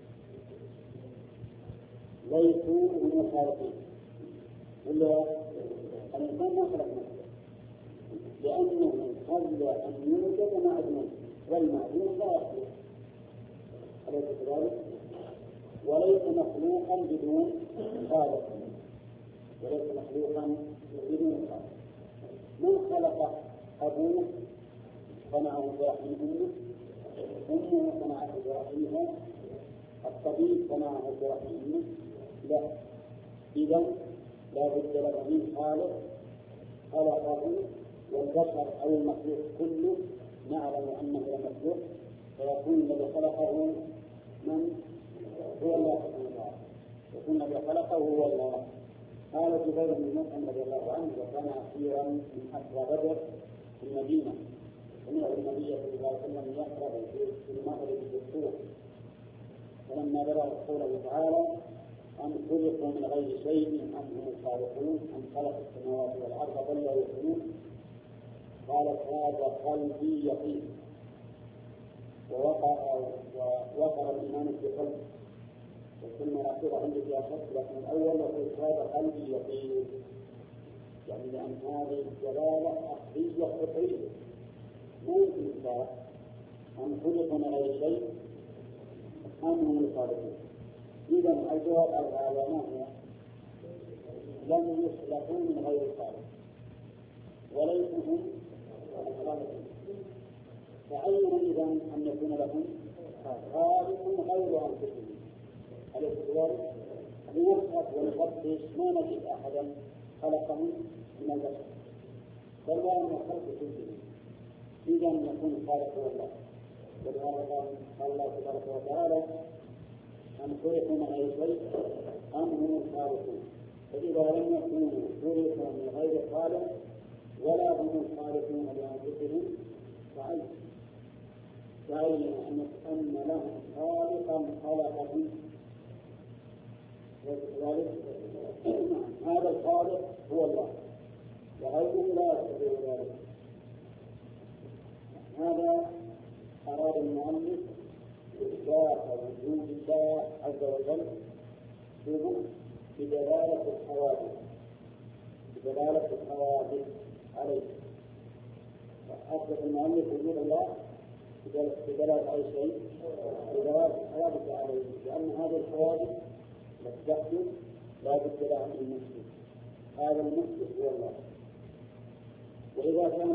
ليسوا هم الخالقين، ولا الإنسان ما خلق نفسه لأنه قبل أن يوجد معدوم والمعدوم لا يخلق، أليس كذلك؟ وليس مخلوقا بدون خالق، وليس مخلوقا بدون خالق. من خلق أبوه صنعه برحم أمه، أمه صنعته برحمها، الطبيب صنعه برحم أمه، لا. إذا لا بد له من خالق خلقه، والبشر أو المخلوق كله نعلم أنه مخلوق، فيكون الذي خلقه من هو الله سبحانه وتعالى، يكون الذي خلقه هو الله. قال جبير بن مطعم رضي الله عنه وكان أخيرا من أسرى بدر في المدينة، سمع النبي صلى الله عليه وسلم يقرأ في المغرب بالسور، فلما بلغ قوله تعالى أم خلقوا من غير شيء أم هم الخالقون أم خلق السماوات والأرض بل لا يوقنون، قالت هذا قلبي يقين، ووقر الإيمان في قلبي. وكلمة الأخيرة عندي فيها شك، لكن الأول يقول هذا قلبي يقين، يعني لأن هذه الدلالة أخذية فطرية ما يمكن إنكارها. أم خلقوا من غير شيء أم هم الخالقون. إذا الجواب على هذا ما هو؟ لم يخلقوا من غير خالق وليسوا هم الخالقين، فأين إذا أن يكون لهم خالق غير أنفسهم؟ أليس كذلك؟ لنبحث ونفتش ما نجد أحدا خلقهم من البشر، بل لا من الخلق كلهم. إذا يكون خالق هو الله، ولهذا قال الله تبارك وتعالى أم خلقوا من غير شيء أم هم الخالقون. فإذا لم يكونوا خلقوا من غير خالق ولا هم الخالقون لأنفسهم فعلم أن لهم خالقا خلقهم، وذلك هذا الخالق هو الله وغيره لا يستطيع ذلك. هذا أراد المؤلف إثبات وجود الله عز وجل بدلالة الحوادث عليه. أثبت المؤلف وجود الله بدلالة أي شيء، بدلالة الحوادث عليه، لأن هذه الحوادث تحدث لا بد لها من المسلم، هذا المسلم هو الله. وإذا كان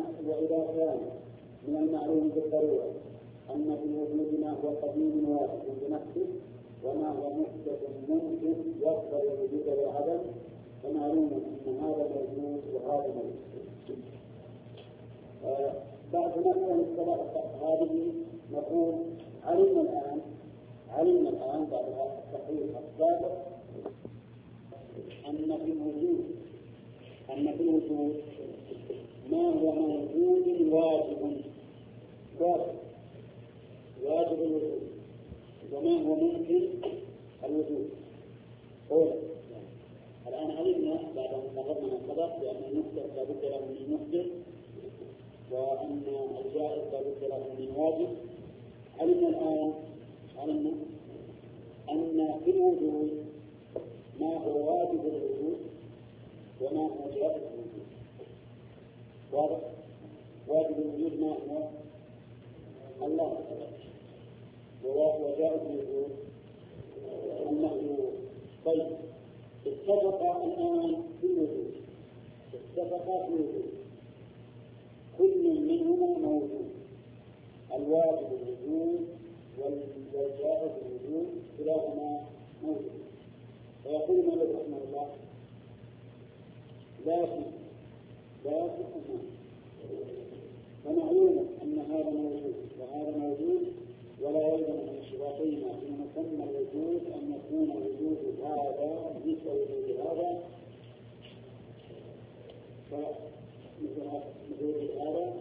من المعلوم بالضرورة أن في الوجود ما هو قديم واحد بنفسه وما هو محدث ممكن يقبل الوجود والعدم، فمعلوم أن هذا موجود وهذا موجود. بعد ما نسبق هذه نقول علمنا الآن بعد التحقيق السابق أن في الوجود ما هو موجود واجب الوجود، وما هو ممكن الوجود. الآن علمنا بعد أن قررنا ما سبق بأن المحدث لا بد له من محدث وأن الجائز لا بد له من واجب. علمنا الآن أن في الوجود الوجود المخلوق. طيب اتفق الآن في الوجود، اتفق في الوجود، كل منهما موجود، الواجب الوجود والجائز الوجود كلاهما موجود. فيقول مالك رحمه الله لكن فمعلوم أن هذا موجود وهذا موجود، ولا يلزم من اشتراطهما في مسمى الوجود أن يكون وجود هذا مثل وجود هذا، فمثل وجود هذا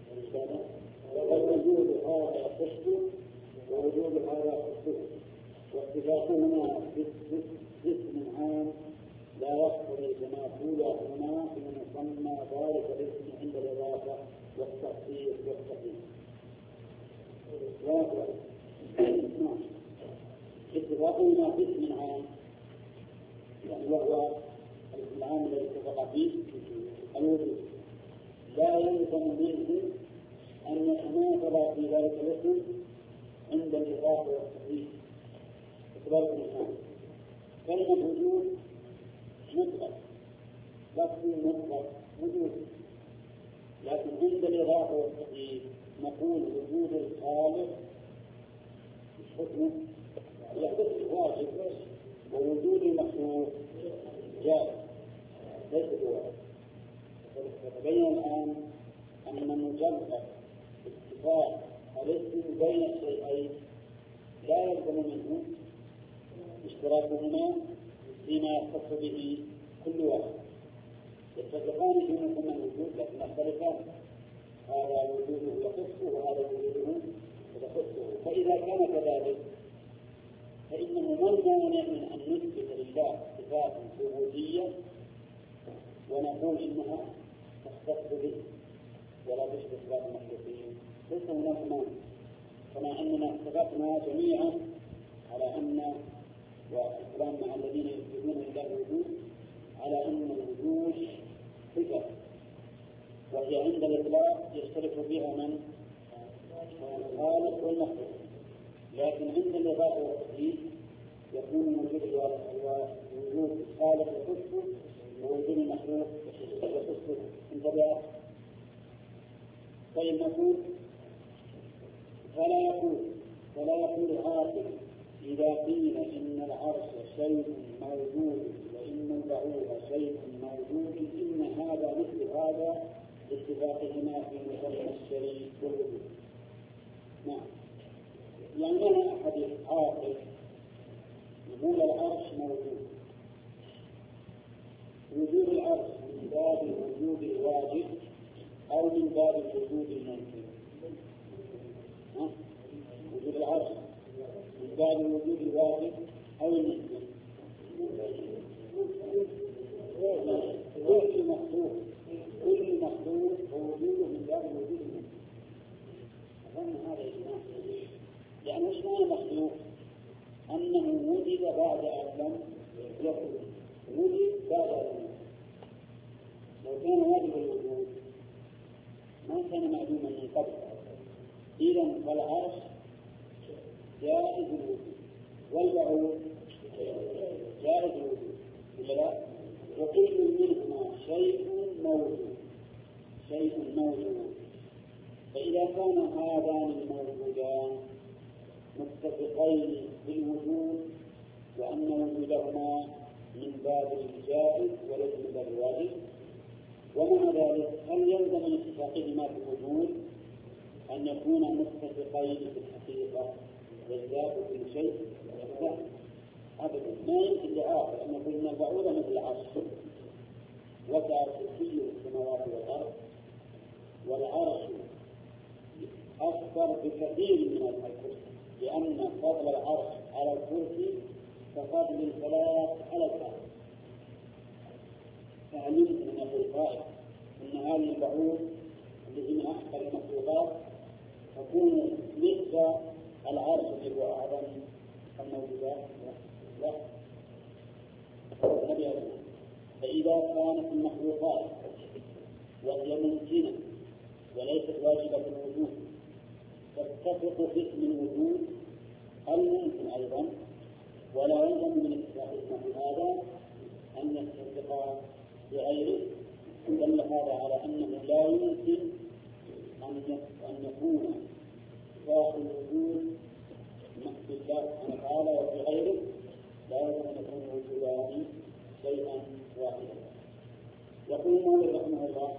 ووجود هذا خصه ووجود هذا خصه، واتفاقهما باسم عام لا يقتضي تماثلا هنا في مسمى ذلك الاسم عند الإضافة والتخصيص والتقييد. اتفاقهما باسم عام يعني وهو الاسم العام الذي اتفق فيه الوجود، لا يلزم منه أن يتماثل في ذلك الاسم عند الإضافة والتقييد. اتفاق الإنسان كلمة وجود مطلق، لفظ مطلق وجود، لكن عند الإضافة والتقييد نقول وجود الخالق حكمه يحدث واجب، ووجود المخلوق جائز ليس بواجب. فتبين الآن أن مجرد اتفاق الاسم بين الشيئين لا يلزم منه اشتراكهما فيما يختص به كل واحد. يتفقان في مسمى الوجود لكن يختلفان، هذا وجوده يخصه وهذا وجوده يخصه. فإذا كان كذلك فإنه من مانع من أن نثبت لله صفات وجودية ونقول إنها تختص به ولا تشبه صفات المخلوقين، ليس هناك مانع، كما أننا اتفقنا جميعا على أن والكلام مع الذين يثبتون لله الوجود على أن الوجود صفة، وهي عند الإطلاق يشترك فيها من الخالق والمخلوق، لكن عند الإضافة والتقييد يكون وجود الخالق يخصه ووجود المخلوق يخصه. انتبه. طيب نقول فلا يقول عاقل إذا قيل إن العرش شيء موجود وإن البعوض شيء موجود إن هذا مثل هذا لاتفاقهما في مسمى الشريك والوجود. نعم، يعني أنا أحد عاقل يقول العرش موجود، وجود العرش من باب الوجود الواجب أو من باب الوجود الممكن؟ وجود العرش من باب الوجود الواجب أو الممكن؟ كل مخلوق ووجوده من باب الوجود الممكن. أظن هذا إجماع، يعني مش معنى مخلوق أنه وجد بعد أن لم يكن، وجد بعد أن لم يكن. لو كان واجب الوجود ما كان معلوما من قبل، إذن فالعرش جائز الوجود والبعوض جائز الوجود ولا لا؟ وكل منهما شيء موجود. فإذا كان هذان الموجودان متفقين بالوجود وأن وجودهما من باب الجائز وليس من باب الواجب، ومع ذلك هل يلزم من اتفاقهما في الوجود أن يكون متفقين في الحقيقة والذات كل شيء؟ لا أبدا، ما يمكن لآخر أن يكون البعوض مثل العرش، وسع كرسيه السماوات والأرض، والعرش أكثر بكثير من الكرسي، لأن فضل العرش على الكرسي كفضل الفلاح على الأرض. فعلمت من يقول قائل أن هذه البعوض التي من أحسن المخلوقات تكون مثل العرش الذي هو أعظم الموجودات؟ لا. فإذا كانت المخلوقات وهي ممكنة وليست واجبة الوجود تتفق في اسم الوجود الممكن أيضا ولا يلزم من اتفاقهما في هذا أن يتفقا بغيره، دل هذا على أنه لا يمكن أن يكون اتفاق الوجود في الله سبحانه وتعالى وفي غيره لا يلزم أن يكون الوجودان شيئا واحدا. يقول المؤلف رحمه الله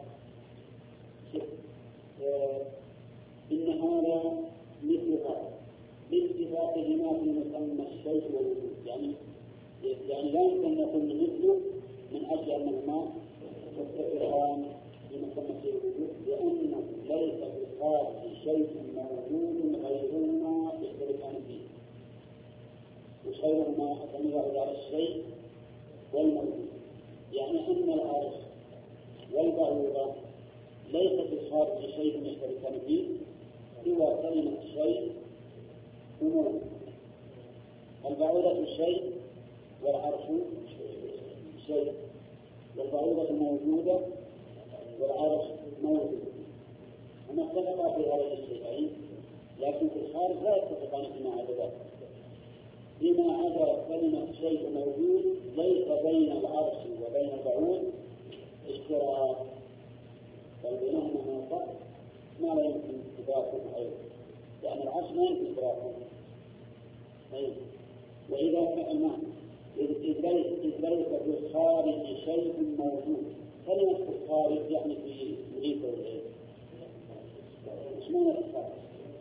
إن هذا مثل هذا لاتفاقهما في مسمى الشيء والوجود، يعني لا يمكن أن يكون مثله من أجل أنهما يتفقان في مسمى الشيء والوجود، لأنه ليس في الخارج شيء موجود غيرهما يشتركان فيه، وغيرهما يعتمد على الشيء والموجود، يعني أن العرش والبعوضة ليس في الخارج شيء يشتركان فيه سوى كلمة الشيء وموجود. البعوضة شيء والعرش شيء، والبعوضة موجودة والعرش موجود، هما اتفقا في هذين الشيئين، لكن في الخارج لا يتفقان فيما عدا ذلك. فيما عدا كلمة شيء موجود ليس بين العرش وبين البعوض اشتراك، بل بينهما فرق ما لا يمكن اتفاقه غيره، لأن العرش لا يمكن اتفاقه. وإذا فعلنا إذ ليس في الخارج شيء موجود، كلمة في الخارج يعني في مريد والغير، ايش معنى الخارج؟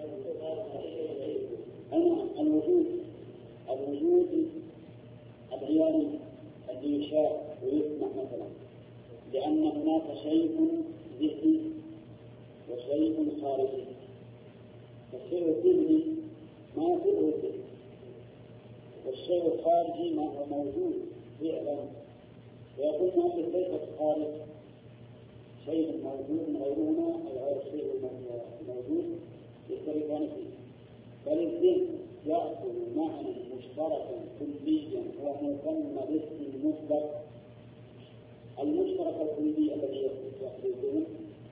الوجود العيان الذي يشاء ويسمع مثلا، لأن هناك شيء ذهني وشيء خارجي، فالشيء الذهني ما يصير الذهن، والشيء الخارجي ما هو موجود فعلا. ويقول مؤلف ليس الخارج شيء موجود من غيرهما أو غير الشيء الموجود يشتركان فيه، بل الذهن يأخذ معنى مشتركا كليا هو مسمى باسم المطلق. المشترك الكلي الذي يأخذ الذهن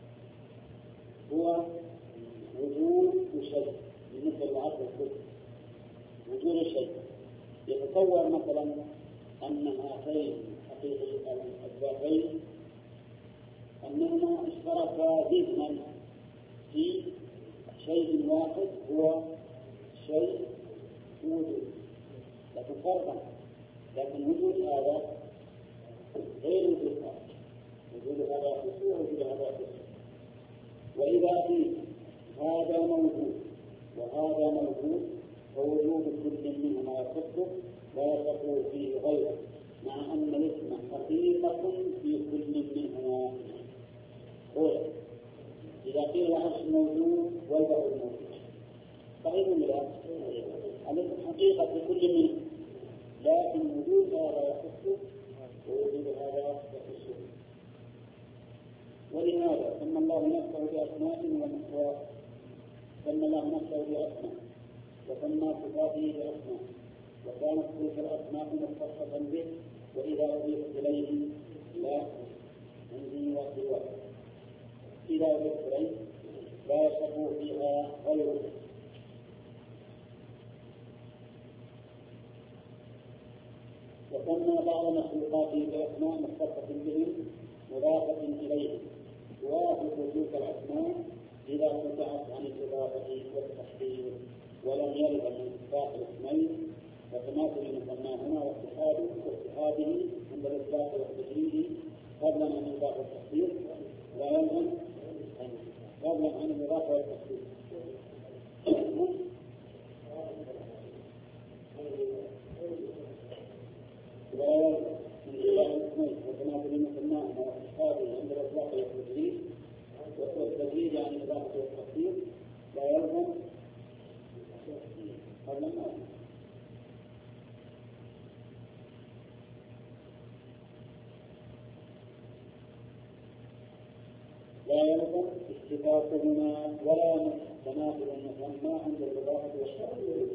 هو وجود شيء، بالنسبة للعقل الكلي وجود الشيء. يتصور مثلا أن هاتين الذاتين أنهما اشتركا ذهنا في شيء واحد هو شيء وجود، لكن فرقا، لكن وجود هذا غير وجود هذا، وجود هذا خصوصي ووجود هذا خصوصي. وإذا قيل هذا موجود وهذا موجود فوجود كل منهما يخصه لا يخصه فيه غيره، مع أن الاسم حقيقة في كل منهما. إذا قيل العرش موجود والبعوض موجود صحيح ولا لا؟ الاسم حقيقة في كل منهم، لكن وجود هذا يخصه ووجود هذا يخصه. ولهذا سمى الله نفسه بأسماء وسمى صفاته بأسماء، وكانت تلك الأسماء مختصة به، وإذا أضيفت إليه لا عندي وسواه، إذا أضيفت إليه لا يشرك فيها غيره. وسمى بعض مخلوقاته بأسماء مختصة بهم مضافة إليه، توافق تلك الأسماء إذا قطعت عن الإضافة والتحديد، ولم يلزم من اتفاق الاسمين وتماثل مسماهما واتحاده عند الإطلاق والتجريد فضلا عن الإضافة والتحديد، لا يلزم فضلا عن الإضافة والتحديد. لا يلزم من اتفاق الاسمين وتماثل مسماهما واتحاده عند الإطلاق والتجريد عن الإضافة والتحديد، لا يلزم لا يلزم اتفاقهما ولا تماثل المسمى عند الإضافة والتحديد.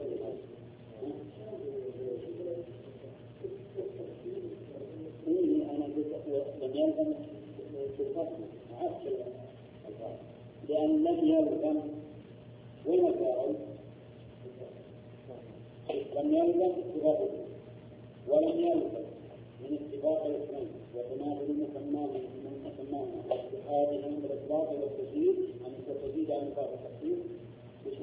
أنا لم يلزم اتفاقهما عكس الفرق، لأن لم يلزم وين الفاعل؟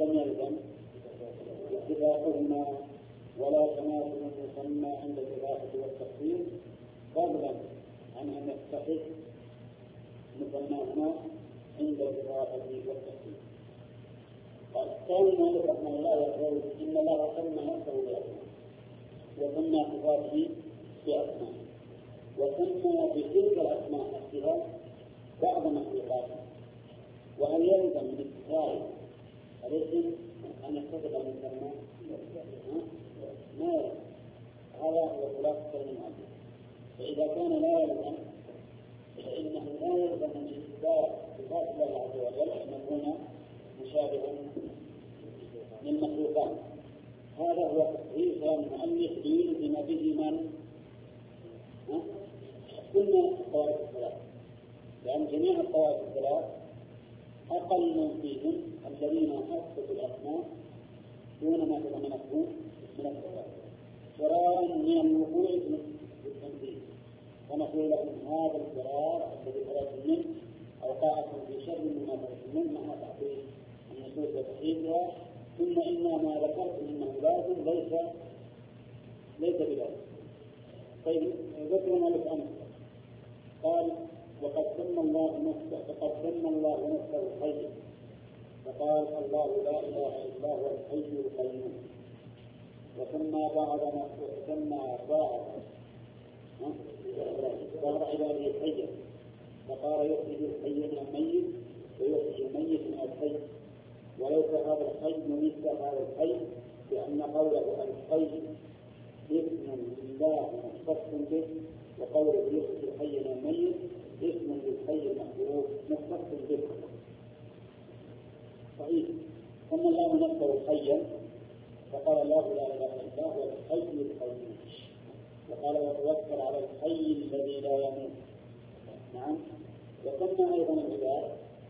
لم يلزم اتفاقهما ولا تماثل المسمى عند الإضافة والتخصيص، فضلا عن أن يتخذ مسماهما عند الإضافة والتخصيص. قال مالك رحمه الله يقول إن الله سمى نفسه بأسماء وسمى صفاته بأسماء وسمى بتلك الأسماء نفسها بعض مخلوقاته، وهل يلزم من اتخاذ الاسم أن يتخذ المسمى؟ ما يلزم. هذا هو خلاصة كلام المؤلف. فإذا كان لا يلزم فإنه لا يلزم من إثبات صفات الله عز وجل أن يكون مشابها للمخلوقات. هذا هو تقرير كلام المؤلف ليلزم به من؟ كل الطوائف الثلاث، لأن جميع الطوائف الثلاث أقل من فيهم الذين أثبتوا الأسماء دون ما تضمنته من الصفات فرارا من الوقوع بالتنفيذ، ونقول لهم هذا الفرار الذي فررتم منه أوقعكم في شر مما فررتم منه مع تعطيل النصوص وتحريفها، ثم إن ما ذكرتم إنه لازم ليس بذلك. طيب ذكر مالك أمس قال وقد سمى الله نفسه الحي، فقال الله لا إله إلا هو الحي القيوم، وسمى بعض عباده الحي، فقال يخرج الحي من الميت ويخرج الميت من الحي، وليس هذا الحي مثل هذا الحي، لأن قوله الحي اسم لله مختص به، وقوله يخرج الحي من الميت اسم للحي المخلوق مختص به. صحيح. ثم الله نفسه حيا، فقال الله لا اله الا هو الحي القيوم، وقال وتوكل على الحي الذي لا يموت. نعم. وسمى ايضا العباد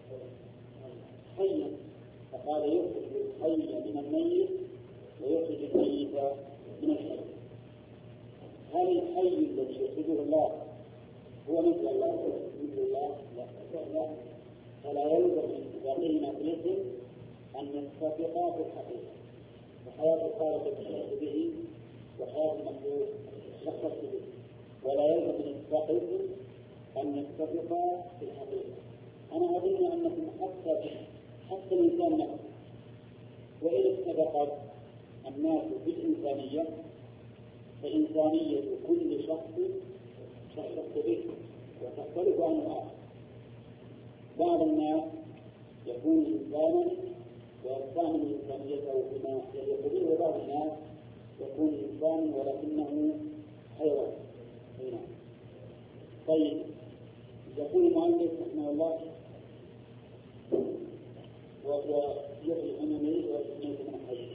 حيا، فقال يخرج الحي من الميت ويخرج الميت من الحي. هل الحي الذي يخرجه الله هو مثل الله؟ لا. فلا يلزم من اتفاقهما في الاسم أن يتفقا في الحقيقة، وحياة الخالق تختص به وحياة المخلوق تختص به، ولا يلزم من اتفاقهما أن يتفقا في الحقيقة. أنا أظن أنكم حتى الإنسان نفسه وإن اتفقت الناس بالإنسانية فإنسانية كل شخص تختص به وتختلف عن الآخر. بعض الناس يكون إنسانا ويستعمل إنسانيته بما يليق به، وبعض الناس يكون إنسانا ولكنه حيوان. طيب يقول المؤلف رحمه الله وهو يخرج من الميت ويخرج من الحي،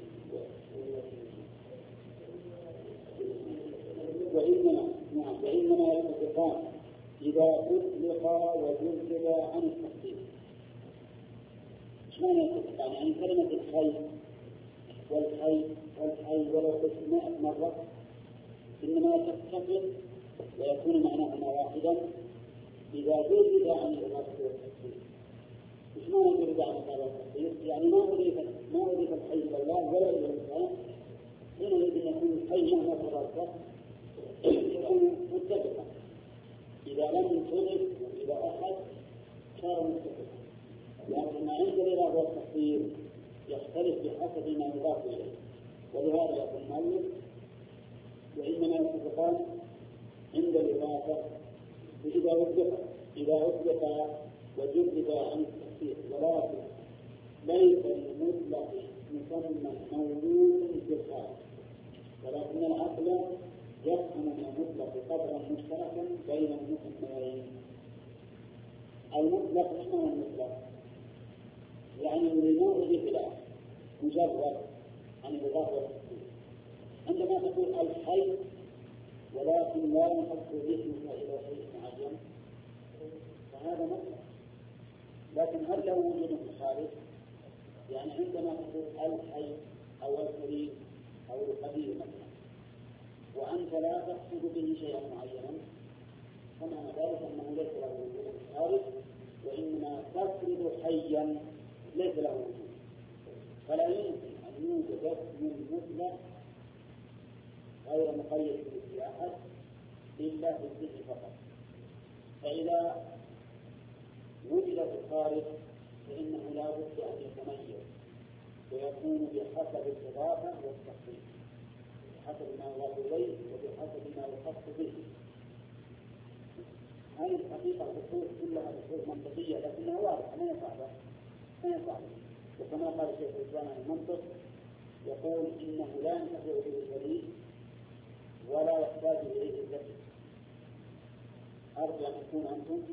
وإنما يتفقان إذا أطلق وجلد عن التخصيص. ايش معنى يتفقان؟ يعني كلمة الحي والحي ولو قلت 100 مرة إنما تتفق ويكون معناهما واحدا إذا جلد عن الإضافة والتخصيص. ايش معنى جلد عن الإضافة والتخصيص؟ يعني ما أضيف الحي إلى الله ولا إلى الإنسان، حينئذ يكون الحي مهما تركه يكون متفقا. إذا لم تضف إلى أحد صار متفقا، لكن عند الإضافة والتخصيص يختلف بحسب ما يضاف إليه. ولهذا يقول المؤلف وإنما يتفقان عند الإضافة إذا أطلق وجرد عن التخصيص، ولكن ليس المطلق مسمى موجود في الخارج، ولكن العقل يفهم من المطلق قدرا مشتركا بين المسميين. المطلق ايش معنى المطلق؟ يعني لنوع الخلاف مجرد عن الإضافة والتخصيص. عندما تقول الحي ولكن لا يحط اسمك إلى شيء معين فهذا مطلق، لكن هل له وجود في الخارج؟ يعني عندما تقول الحي أو الكريم أو القدير مثلا وأنت لا تقصد به شيئا معينا فمعنى ذلك أنه ليس له وجود في الخارج، وإنما تفرض حيا ليس له وجود. اسم مطلق غير مقيد بأحد إلا في الذكر فقط. فإذا وجد في الخارج فإنه لا بد أن يتميز ويكون بحسب الإضافة والتخصيص، بحسب ما يضاف إليه وبحسب ما يخص به. هذه الحقيقة الأصول كلها أصول منطقية لكنها واضحة ما هي صعبة. وكما قال الشيخ الإسلام عن المنطق يقول إنه لا ينتفع به الدليل ولا يحتاج إليه الذكي. أرجو أن تكون أنتم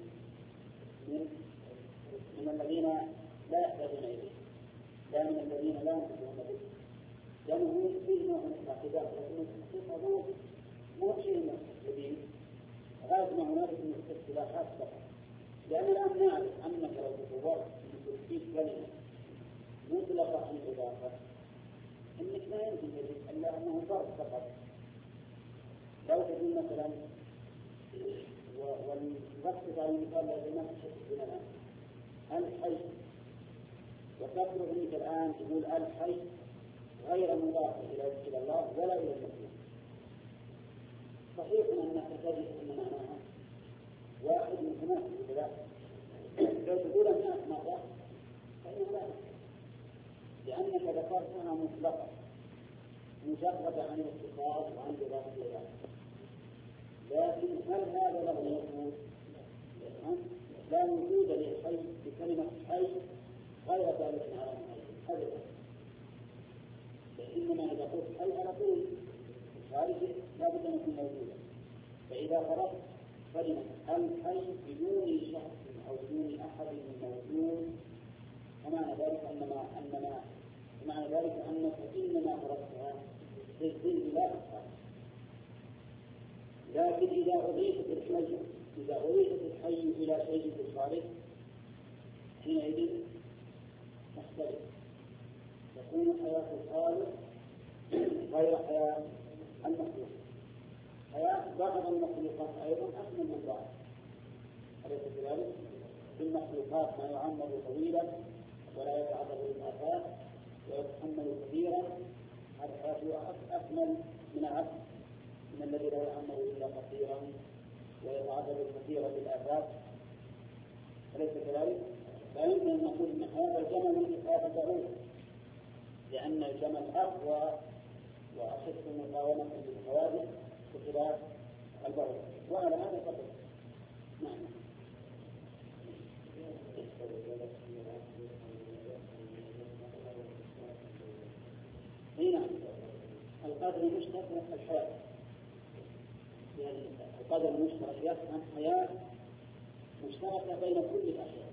من الذين لا يحتاجون إليه، لا من الذين لا ينتفعون به، لأنه فيه نوع من الاعتداء، لكن الحقيقة مو شيء جديد. غاية ما هناك من الاصطلاحات فقط، لأن الآن نعرف أنك لو تصورت في كلمة مطلقة عن الإضافة إنك لا يمكن إلا أنه فرق فقط. لو تقول مثلا والوقت على المثال الذي ما تشكل الآن الحي، وتفرض منك الآن تقول الحي غير مضاف إلى الله ولا إلى المخلوق. صحيح أنك تجد أن معناها واحد من ثلاثة ثلاثة. لو تقول الناس مرة فإنه لا، لأنك ذكرتها مطلقة مجردة عن الاتصال وعن إضافة إليه. لكن هل هذا له وجود؟ لا وجود للحي بكلمة حي غير ذلك على الحي أبدا. إنما إذا قلت حي على طول الخارج لا بد أن يكون موجودا. فإذا فرضت كلمة الحي بدون شخص أو بدون أحد موجود فمعنى ذلك أنك إنما فرضتها بالذل لا أفعال. لكن إذا أضيفت الحي إلى شيء في الخارج حينئذ تختلف، تكون حياة الخالق غير حياة المخلوق. حياة بعض المخلوقات أيضا أكمل من بعض، أليس كذلك؟ في المخلوقات ما يعمر طويلا ولا يتعرض للآفات ويتحمل كثيرا، هذا حياته أكمل من العبد من الذي لا يعمر إلا قصيرا ويتعرض كثيرا للآفات، أليس كذلك؟ لا يمكن أن نقول أن هذا الجمل حياة بعوض، لأن الجمل أقوى وأشد مقاومة للحوادث بخلاف البعوض، وعلى هذا فقط. نعم. هنا القدر المشترك الحياة، يعني القدر المشترك يفهم حياة مشتركة بين كل الأشياء،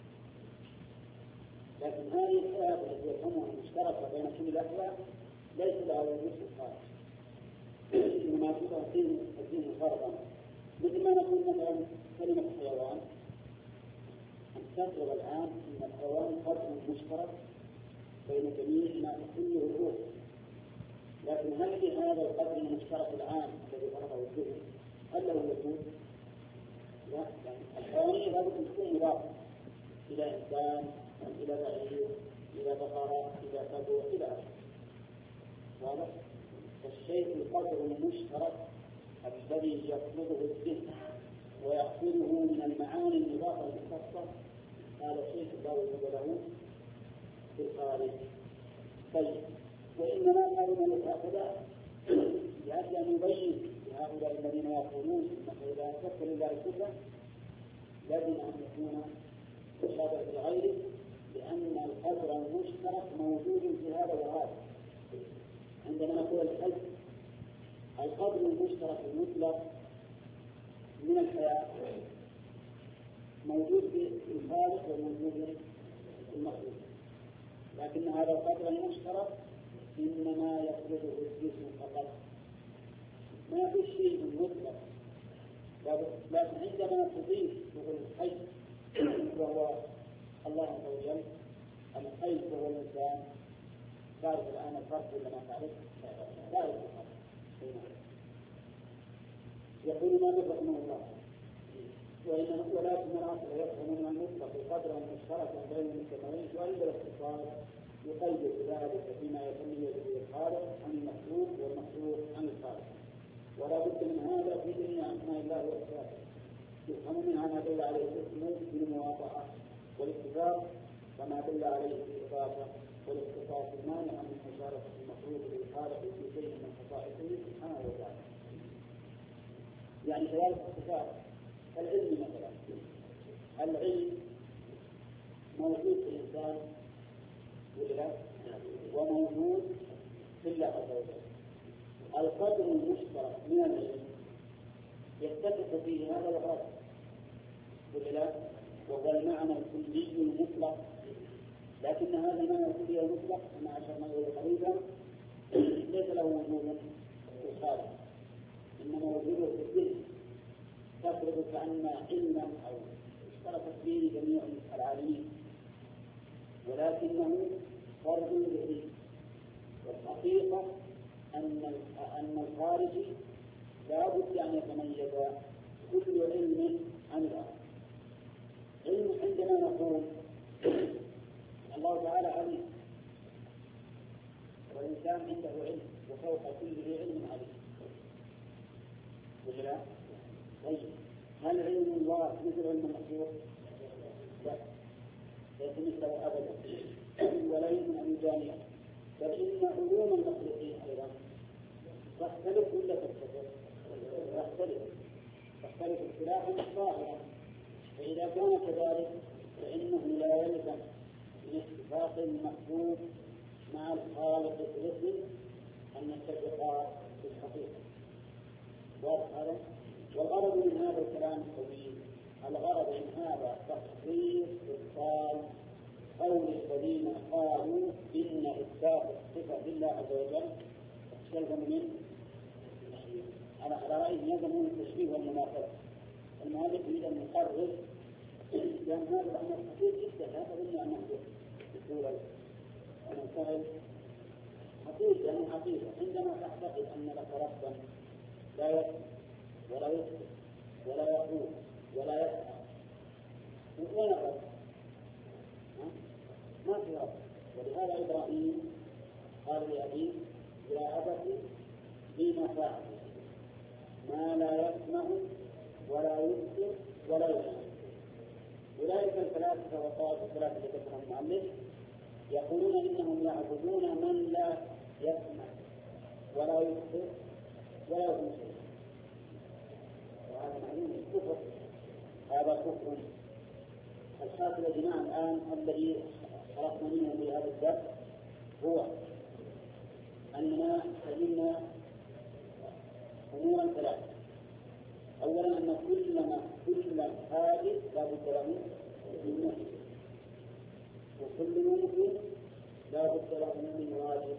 لكن هذه الحياة التي يفهمها المشتركة بين كل الأشياء ليس لها وجود في الخارج، إنما تكون الدين فرضا. مثل ما نقول مثلا كلمة حيوان، أن تفرض الآن أن الحيوان قدر مشترك بين جميع ما كله الروح، لكن هل في هذا القدر المشترك العام الذي فرضه الدين هل له وجود؟ لا، يعني الحيوانية لابد أن تكون مضافة إلى إنسان، إلى بعير، إلى بقرة، إلى كبوة، إلى آخره. واضح؟ فالشيء القدر المشترك الذي يطلبه الذهن ويأخذه من المعاني المضافة المختصة هذا شيء لا وجود له في الخارج. طيب، وإنما قالوا ذلك هكذا لأجل أن يبين لهؤلاء الذين يقولون أنه إذا أثبت لله الصفة لازم أن يكون مشابه لغيره، لأن القدر المشترك موجود في هذا وهذا. عندما نقول القدر المشترك المطلق من الحياة موجود في الخالق وموجود في المخلوق، لكن هذا القدر المشترك إنما يفرضه الجسم فقط، ما في شيء مطلق. لكن عندما تضيف الحي وهو الله عز وجل، الحي وهو الإنسان، تعرف الآن الفرق ولا ما تعرف؟ تعرف الفرق. يقول ما رحمه الله ولكن العصر يفهم من المطلق قدرا مشتركا بين المجتمعين وعند الاختصار يقيد إذا ذلك فيما يتميز به الخالق عن المخلوق والمخلوق عن الخالق. ولا بد من هذا في جميع أسماء الله وصفاته. يفهم منها ما دل عليه الاسم بالمواطأة والاتفاق، وما دل عليه بالإضافة والاختصاص المانع من مشاركة المخلوق بالخالق في شيء من خصائصه سبحانه وتعالى. يعني كذلك الصفات العلم مثلا، العلم موجود في الإنسان وموجود في الله عز وجل. القدر المشترك من العلم يتفق فيه هذا الغرض وهو المعنى الكلي المطلق، لكن هذا المعنى الكلي المطلق كما أشرنا إليه قريبا ليس له وجود في الخارج، إنما وجوده في الذهن. تفرض كأن علما أو اشتركت فيه جميع العالمين، ولكنه فرد ذهني. والحقيقة أن الخارجي لا بد أن يتميز كل علم عن الآخر. علم عندما نقول الله تعالى عليم والإنسان عنده علم وفوق كل ذي علم عليم، ولا لا؟ طيب هل علم الله مثل علم المخلوق؟ لا، ليس مثله أبدا، ولا يمكن أن يجانيه. بل إن علوم المخلوقين أيضا تختلف ولا تختلف اختلافا ظاهرا. فإذا كان كذلك فإنه لا يلزم من اتفاق المخلوق مع الخالق الاسم أن نتفقا في الحقيقة. والغرض من هذا الكلام الطويل، الغرض من هذا تخصيص إبطال قول الذين قالوا إن إثبات الصفة لله عز وجل يلزم من على رأيهم يلزم من التشبيه والمماثلة. المؤلف يريد أن يقرر لأن هذا الأمر خطير جدا، لا تظن أنه بسهولة وننتهي خطير، لأنه حقيقة. عندما تعتقد أن لك ربا لا يسمع ولا يسمع ولا يقول ولا يسمع، وين الرب؟ ما في رب. ولهذا إبراهيم قال لأبيه يا أبت بما فعل ما لا يسمع ولا يبصر ولا يسمع. أولئك الثلاثة وطائفة الثلاثة التي ذكرها المؤلف يقولون إنهم يعبدون من لا يسمع ولا يبصر ولا يسمع، وهذا معلوم الكفر، هذا كفر. الحاصل يا جماعة الآن الذي خلقنا منه في هذا الدرس هو أننا فهمنا أمورا ثلاثة. أولا أن كل حادث لا بد له من نفي، وكل ممكن لا بد له من واجب،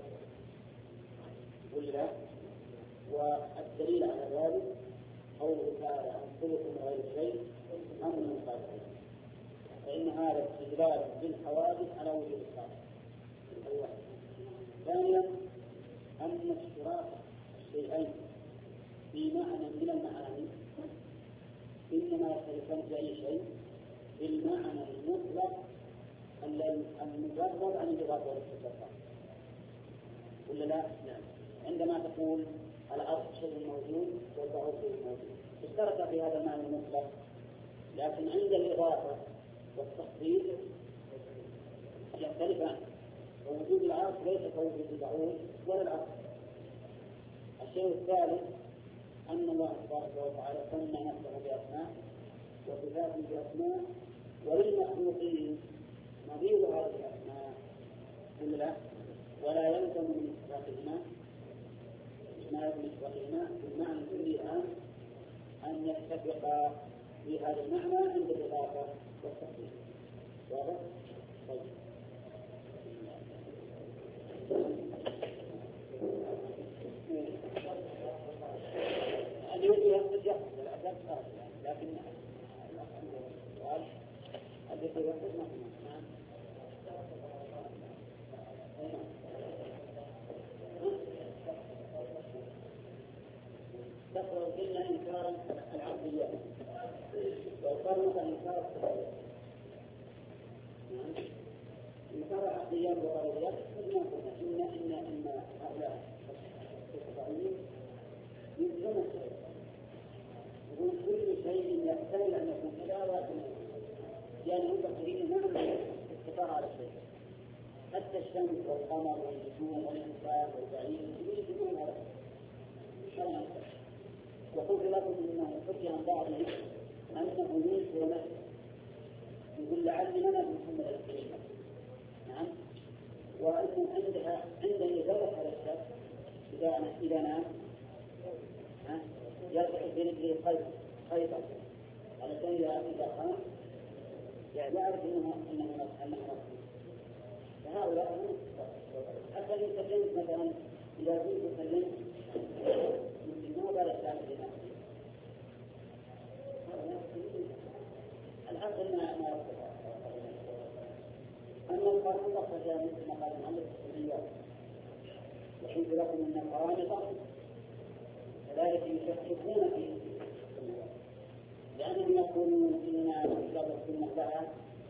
ولا؟ والدليل على ذلك قوله تعالى أن خلقوا غير شيء أمر من خالقه، فإن هذا استدلال بالحوادث على وجود الخالق. ثانيا أن اشتراك الشيئين في معنى من المعاني إنما يختلفان في أي شيء بالمعنى المطلق المجرد عن الإضافة والاستثناء، ولا لا؟ نعم. عندما تقول الأرض شيء موجود والبعوض شيء موجود اشترك في هذا المعنى المطلق، لكن عند الإضافة والتخصيص يختلفان. ووجود العرش ليس كوجود البعوض ولا العرش. الشيء الثالث أن الله تبارك وتعالى سمى نفسه بأسماء وصفات بأسماء، وللمخلوقين نظير هذه الأسماء ولا يلزم من إثباتهما بالمعنى الكلي الآن أن يتفقا في هذا المعنى عند الإضافة والتخصيص. واضح؟ طيب. اللي يجي يخرج الأدب خارج، لكن السؤال اللي يخرج ما تقرأ قلنا إنكارا العقليات وقرنا إنكار الصفات. إنكار العقليات والغرضيات ما قلنا والجنون والإنسان والبعير يجيبون هذا الشرع. وقلت لكم أنه حكي عن بعضهم أنه ينسى نفسه يقول لعلي أنا محمد الكريم. نعم. وأنه عندما يدرس هذا الشخص إذا نام يرفع برجله خيطا علشان إذا قام يعني يعرف أنه مصر. فهؤلاء هم حتى يسلمت مثلا إذا كنت سلمت يمكن ما بلا الشعب لنفسه العقل ما يرفع. أما القرآن فجاء مثل ما قال المؤلف السوريات وحيث لكم أن القرآن كذلك يشككون فيه لأنهم يقولون إن كتاب السنة لها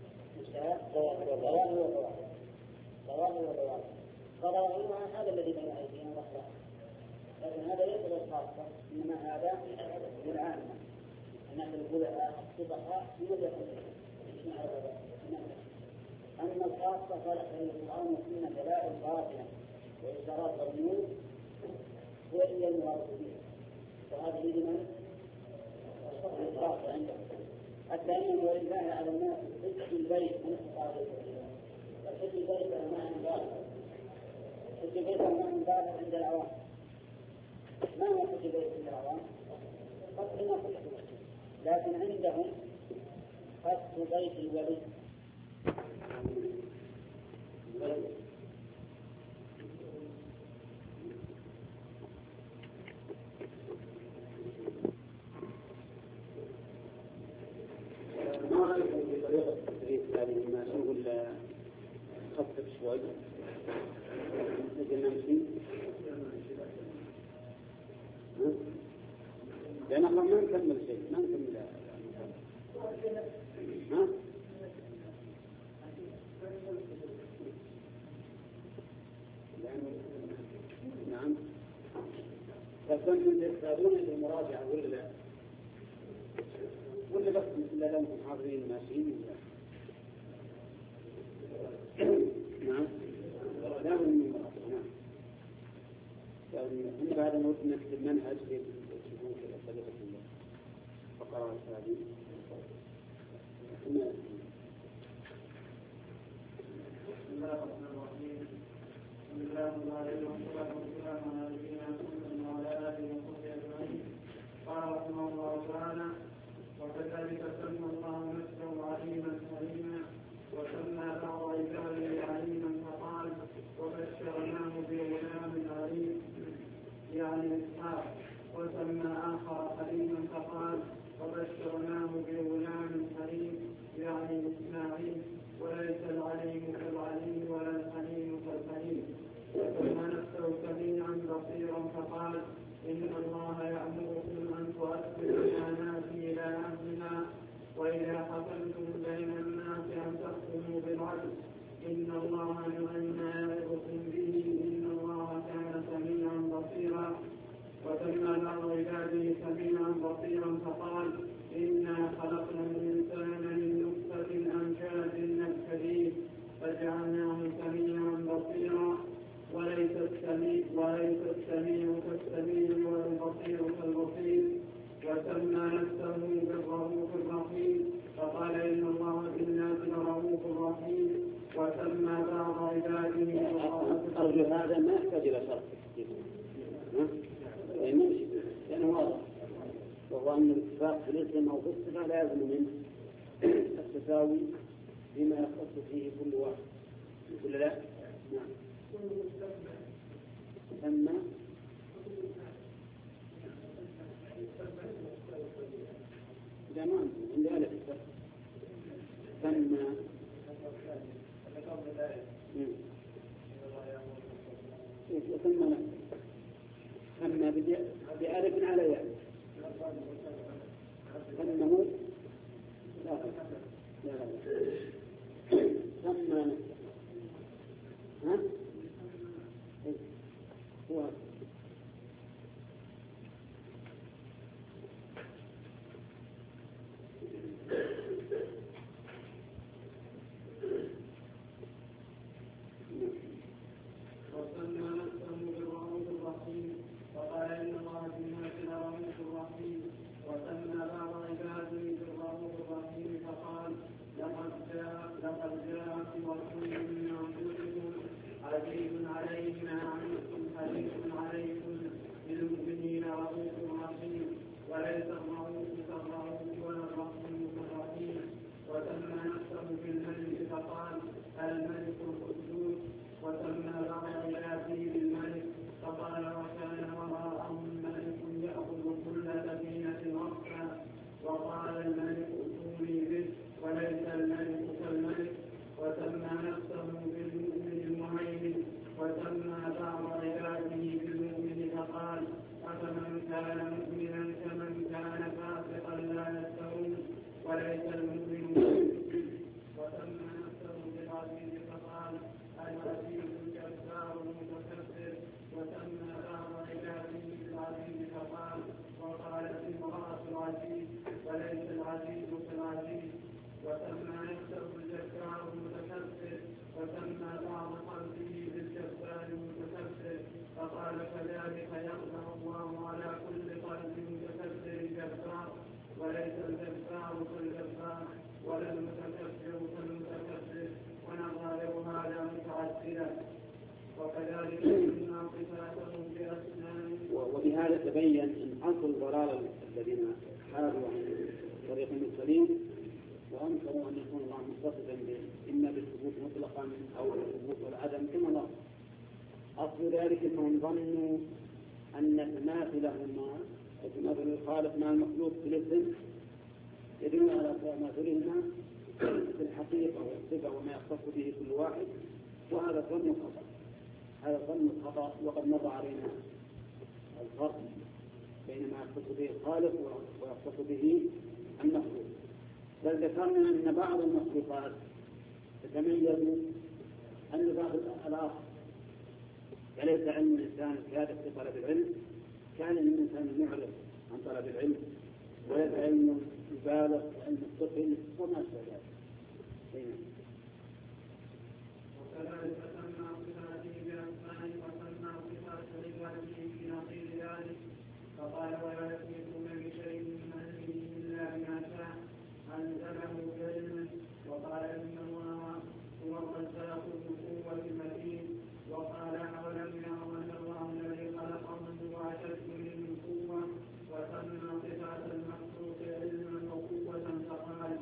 ظواهرها هذا الذي بين أيدينا وظهرها، لكن هذا ليس بالخاصة، إنما هذا بالعامة. الناس البدعاء الصبحاء يقولون أما الخاصة فلا القرآن والسنة دلائل باطنة وإشارات ورموز هي المراد بها، وهذه لمن الخاصة عندهم. حتى إنه ولله على الناس حج البيت من استطاع إليه. الحج البيت معنى ظاهر، حج البيت معنى ظاهر عند العوام. ما هو حج البيت عند العوام؟ قصد النفس، لكن عندهم قصد بيت الولي. هذه ما نقول خفف شوي نجي نمشي لأن ما نكمل شيء ما نكمل نعم. فكنتم تحتاجون للمراجعة ولا بس لا لهم حاضرين ماشيين؟ نعم. لا من نعم. يعني بعد ما نكتب منهج في الشهور طريقة الفقرات هذه. بسم الله الرحمن الرحيم. بسم الله الرحمن الرحيم. والسلام على نبينا محمد وعلى آله وصحبه أجمعين. قال رحمه الله تعالى: وكذلك سمى الله نفسه عليما حليما، وسمى بعض عباده عليما فقال: وبشرناه بغلام عليم يعني إسحاق. وسمى آخر حليما فقال: وبشرناه بغلام حليم يعني إسماعيل. وليس العليم كالعليم ولا الحليم كالحليم. وسمى نفسه سميعا بصيرا فقال: إن الله يأمركم أن تؤدوا الأمانات إلى أهلها وإذا حكمتم بين الناس أن تحكموا بالعدل إن الله نعم يعظكم به إن الله كان سميعا بصيرا. وسمى بعض عباده سميعا بصيرا فقال: إنا خلقنا الإنسان من نطفة أمشاج نبتليه فجعلناه سميعا بصيرا. وليس السميع كالسميع والبصير كالبصير. وسمى نفسه بالرؤوف الرحيم فقال: إن الله بالناس لرؤوف رحيم. وسمى بعض عباده أرجو هذا ما يحتاج إلى شرح لأنه واضح، وهو أن الاتفاق في الاسم أو في الصفة لا يلزم منه التساوي بما يختص فيه كل واحد ولا لا؟ نعم. سمى إذا ما عندي ألف سمى سمى بألف على ياء سمه لا سمى ها هو وسمى نفسه بالرؤوف الرحيم وقال إن الله بالناس لرؤوف رحيم. وسمى بعض عباده بالرؤوف الرحيم فقال لقد جاءكم رسول من أنفسكم عزيز عليه ما عنتم حريص عليكم بالمؤمنين رؤوف رحيم. وليس الرؤوف كالرؤوف ولا الرحيم كالرحيم. وسمى نفسه بالملك فقال الملك القدوس. وسمى بعض عباده بالملك فقال وكان وراءهم ملك يأخذ كل سفينة وقتا. وقال الملك ائتوني به وليس الملك كالملك. وسمى نفسه بالمؤمن المهيمن. وسمى بعض عباده بالمؤمن فقال أفمن كان مؤمنا كمن كان فاسقا لا يستوون وليس المؤمن. وسمى نفسه بالعزيز فقال العزيز الجبار المتكبر. وسمى بعض عباده بالعزيز فقال وقالت امرأة العزيز وليس العزيز كالعزيز. وسمى نفسه الجبار المتكبر. وسمى بعض خلقه بالجبار المتكبر فقال كذلك يطبع الله على كل قلب متكبر جبار وليس الجبار كالجبار ولا المتكبر كالمتكبر ونظائر هذا متعددة. وكذلك إنا صفاتهم بأسماء. وبهذا تبين أن أصل الضلال الذين حاروا عن طريق المرسلين وأنكروا أن يكون الله متصفا إما بالثبوت مطلقا أو بالثبوت والعدم كما نرى. أصل ذلك أنهم ظنوا أن تماثل الخالق مع المخلوق في الاسم يدل على تماثلهما في الحقيقة والصفة وما يختص به كل واحد، وهذا ظن خطأ. هذا ظن خطأ وقد مر علينا الفرق بين ما يختص به الخالق ويختص به المخلوق. بل ذكرنا أن بعض المخلوقات تتميز أن بعض الآخر فليس علم الإنسان كهذا في طلب العلم كان الإنسان يعرض عن طلب العلم وليس علم يبالغ علم الطفل وما شابه ذلك. وكذلك سمى صفاته بأسمائه وسمى صفات عباده في نظير ذلك فقال ولا يحيطون بشيء من علمه إلا بما شاء أنزله بعلمه. وقال إن الله هو الرزاق ذو القوة المتين. وقال أولم يروا أن الله الذي خلقهم هو أشد منهم قوة. وسمى صفات المخلوق علما وقوة فقال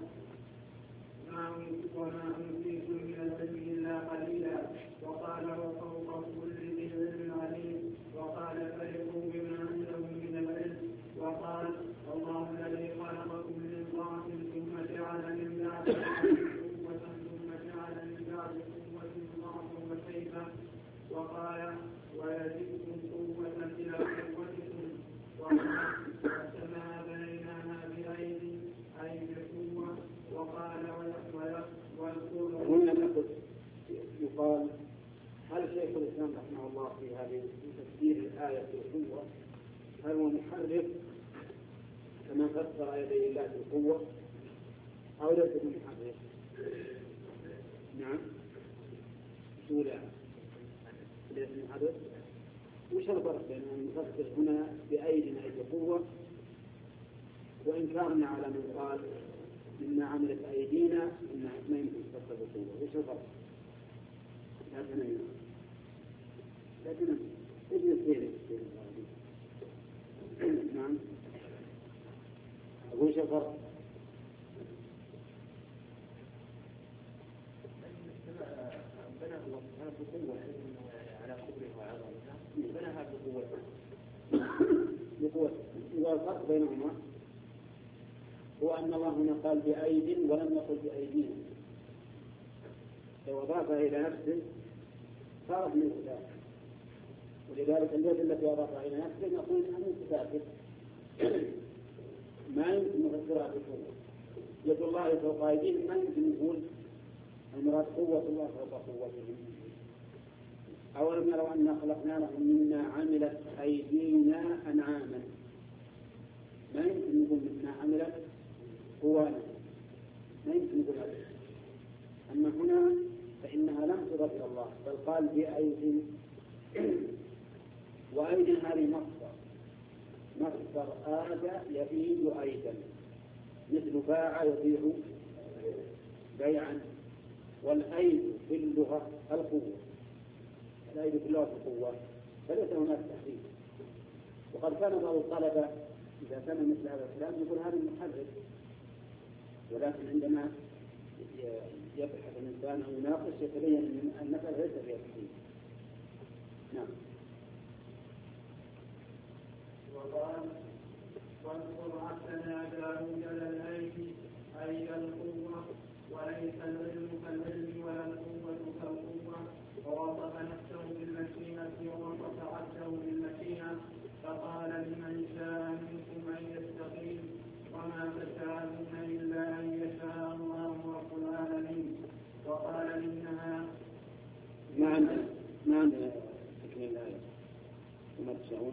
وما أوتيتم من العلم إلا قليلا. وقال وفوق كل ذي علم عليم. وقال فرحوا بما عندهم من العلم. وقال الله الذي خلقكم من ضعف ثم جعل من بعد قوة ثم جعل من بعد قوة ضعفا وشيبا. وقال ويزدكم قوة إلى قوتكم. والسماء بنيناها بأيدي أي بقوة. وقال هنا يقال هل شيخ الإسلام رحمه الله في هذه تفسير الآية بالقوة هل هو محرف كما فسر يدي الله بالقوة أو ليس بمحرف؟ نعم سورة ليس محرف. وش الفرق بين أن نفسر هنا بأيدنا أي بقوة وإنكارنا على من قال مما عملت أيدينا إنها ما يمكن تفسر بقوة؟ وش الفرق؟ لكن ابن سيري نعم وش الفرق؟ بنى الله سبحانه بقوة على قدره وعظمته بناها بقوة. والفرق بينهما هو أن الله هنا قال بأيد ولم يقل بأيدينا. لو أضافها إلى نفسه صارت من صفات. ولذلك اليد التي أضافها إلى نفسه نقول أنها من صفاته ما يمكن نفسرها بقوة. يد الله فوق أيديهم ما يمكن نقول المراد قوة الله فوق قوتهم. أولم يروا أنا خلقنا لهم مما عملت أيدينا أنعاما ما يمكن نقول مما عملت قوانا ما يمكن نقول هذا. أما هنا فإنها لم تضف إلى الله بل قال بأيدي هذه مصدر آد يبيع أيضا، مثل باع يبيع بيعا. والأيد في اللغة القوة، الأيد في اللغة القوة، فليس هناك تحديد. وقد كان بعض الطلبة إذا كان مثل هذا الكلام يقول هذا محرك، ولكن عندما يبحث الإنسان أو يناقش يتبين أن النفع ليس فيها تحديد. نعم. وقال واذكر عبدنا داود الأيدي أي القوة، وليس العلم كالعلم ولا القوة كالقوة. ووصف نفسه بالمشيئة ووصف عبده بالمشيئة، فقال لمن شاء منكم أن يستقيم وما تشاءون إلا أن يشاء الله رب العالمين. وقال إنها ما عندنا تكميل الآية وما تشاءون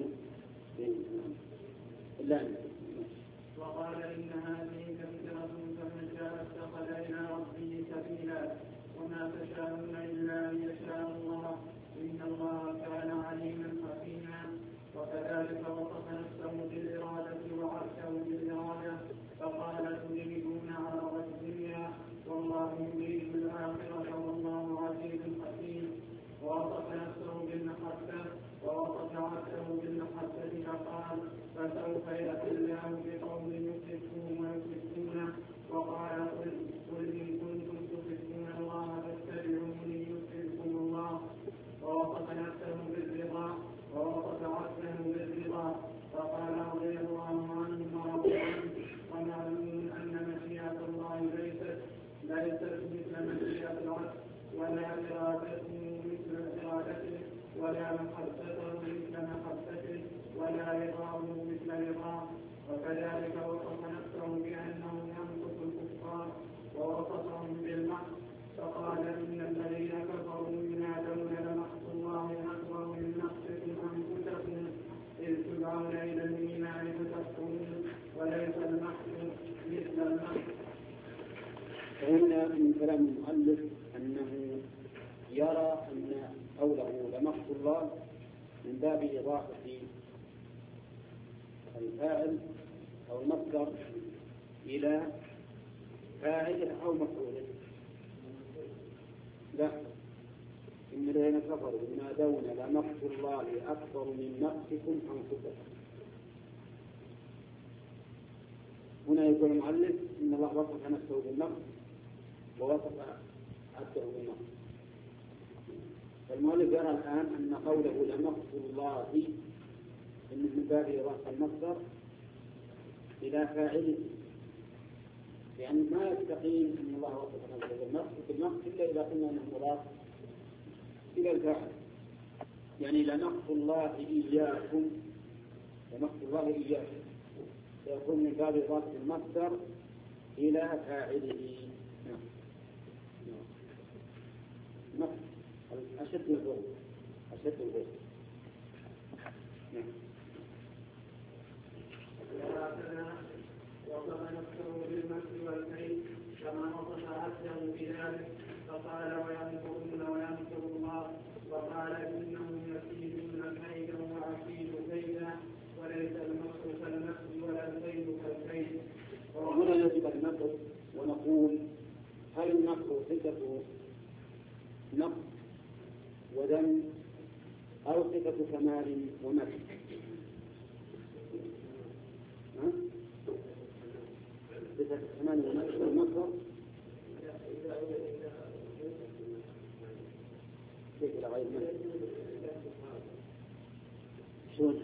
إلا أن. وقال إن هذه تذكرة فمن شاء اتخذ إلى ربه سبيلا وما تشاءون إلا أن يشاء الله إن الله كان عليما حكيما. وكذلك وصف نفسه بالإرادة وعرشه بالإرادة، فقال تريدون عرض الدنيا والله يريد الآخرة والله عزيز حكيم. ووصف نفسه بالمحبة ووصف عبده بالمحبة، فقال فسوف يأتي الله بقوم يحبون ويحبونه. وقال قل إن كنتم تحبون الله فاتبعوني يحببكم الله. ووصف نفسه بالرضا ووصف عبده بالرضا، فقال رضي الله عنه ورضي عنه. ومعلوم أن مشيئة الله ليست مثل مشيئة العبد، ولا إرادته مثل إرادته، ولا محبته مثل محبته، ولا رضاه مثل رضاه. وكذلك وصف نفسه بأنه ينقص الكفار ووصفهم بالمحق، فقال إن الذين كفروا ينادون لمقت الله أكبر من مقتكم أنفسكم إذ تدعون إلى الإيمان فتكفرون وليس المحق مثل المحق. فهنا من كلام المؤلف أنه يرى أن قوله لمقت الله من باب إضافة الفاعل أو المصدر إلى فاعله أو مفعوله. لا، إن الذين كفروا ينادون لمقت الله أكبر من مقتكم أنفسكم. هنا يقول المؤلف إن الله وصف نفسه بالمقت ووصف عبده بالمقت. فالمؤلف يرى الآن أن قوله لمقت الله من باب إضافة المصدر إلى فاعله، لأن ما يستقيم أن الله وصف نفسه بالمقت إلا إذا قلنا أنه مضاف إلى الفاعل. يعني لمقت الله إياكم، لمقت الله إياكم سيكون من باب إضافة المصدر إلى فاعله. أشد الظلم وصف نفسه بالمكر والكيد كما وصف عبده بذلك، فقال ويمكرون ويمكر الله، وقال إنهم يكيدون كيدا وأكيد كيدا وليس المكر كالمكر ولا الكيد كالكيد. وهنا يجب المكر ونقول هل المكر صفة نقص وذم أو صفة كمال ومكر؟ صفة كمال ومكر والمكر كيف إلى غير مكر؟ شلون؟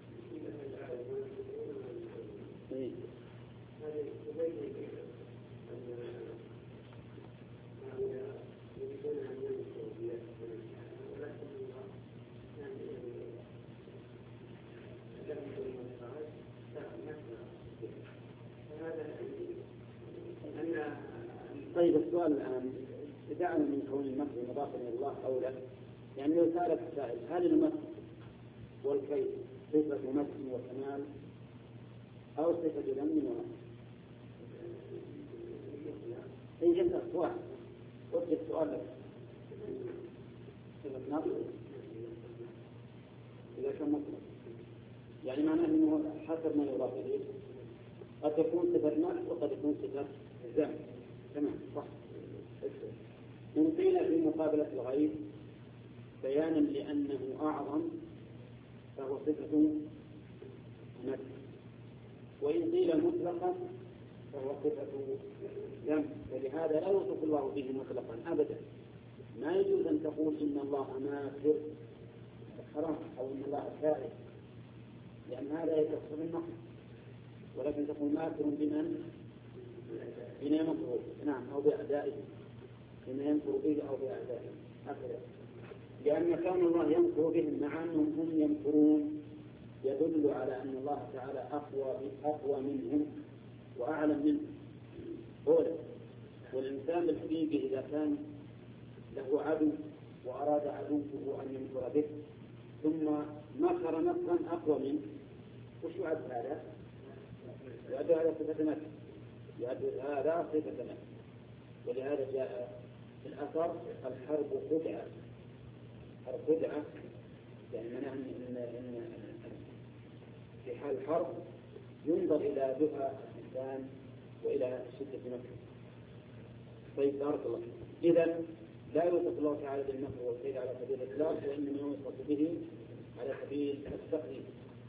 طيب السؤال الآن دعنا من كون المكر مضافا إلى الله أو لا، يعني لو سألك السائل هل المكر والكيد صفة مكر وكمال أو صفة ذم ونقص؟ إن جئت واحد وجه السؤال لك صفة نقص إذا كان مطلق يعني معناه أنه حسب ما يضاف إليه قد تكون صفة نفس وقد تكون صفة زمن. تمام صح. إن قيل في مقابلة الغيب بيانا لأنه أعظم فهو صفة نفس، وإن قيل مطلقا فهو صفة ذنب، فلهذا لا يوصف الله به مطلقا أبدا. ما يجوز أن تقول إن الله ماكر حرام أو إن الله فاعل، لأن هذا يتصل بالنقص، ولكن تقول ماكر بمن يمكر، نعم، أو بأعدائه، بما يمكر به أو بأعدائه هكذا. لأن كان الله يمكر بهم مع أنهم هم يمكرون يدل على أن الله تعالى أقوى منهم وأعلم منهم. والإنسان بالحقيقة إذا كان له عدو وأراد عدوه أن يمكر به ثم مكر مكرا أقوى منه، وش يعد هذا؟ يعد هذا صفة نفس، يعد هذا صفة نفس. ولهذا جاء في الأثر الحرب خدعة. الحرب خدعة يعني معناه أن في حال الحرب ينظر إلى دفع الإنسان وإلى شدة مكر. طيب بارك الله. إذن لا يوصف الله تعالى بالمكر والكيد على سبيل الإطلاق، وإنما يوصف به على سبيل التقليد.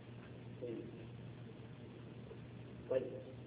طيب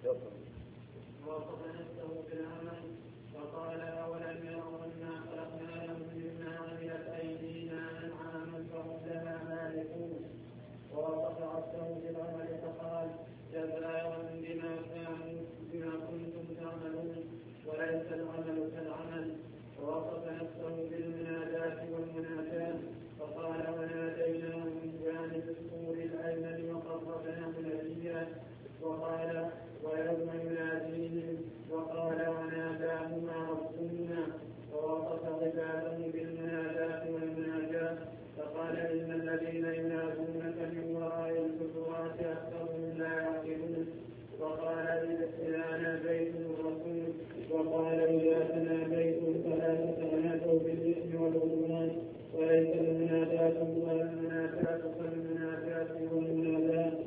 ووصف نفسه بالعمل وقال أولم يروا أنا خلقنا لهم مما عملت أيدينا أنعاما فهم لها مالكون. ووصف عبده بالعمل فقال جزاء بما كنتم تعملون وليس العمل كالعمل. ووصف نفسه بالمناداة والمناجاة فقال وناديناه من جانب الطور الأيمن وقربناه نجيا. وقال ويوم يناديهم وقال وناداهما ربهما. ووصف عباده بالمناداة والمناجاة فقال إن الذين ينادونك من وراء الحجرات أكثرهم لا يعقلون. وقال إذا ناديتم الرسول وقال إذا تناديتم فلا تتنادوا بالإثم والعدوان وليس المناداة والمناداة كالمناداة والمناداة.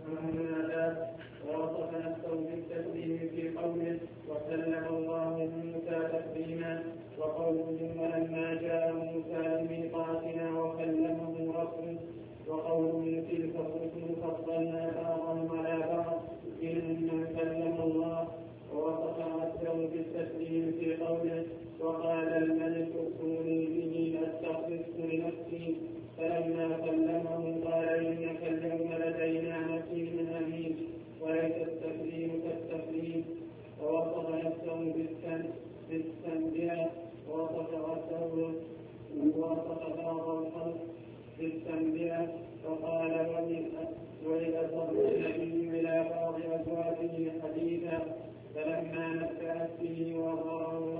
ووصف نفسه بالتسليم في قوله وسلم الله موسى تسليما. وقوله ولما جاء موسى لميقاتنا وكلمه ربه. وقوله تلك الرسل فضلنا بعضهم على بعض منهم من كلم الله. ووصف نفسه بالتسليم في قوله وقال الملك ائتوني به استخلصه لنفسي فلما كلمه قال إنك اليوم لدينا مكين أمين وليس التسليم كالتسليم. ووصف نفسه بالتنبيه ووصف بعض الخلق بالتنبيه وقال وإذا صدر النبي إلى بعض أزواجه حديثا فلما نبأت به وأظهره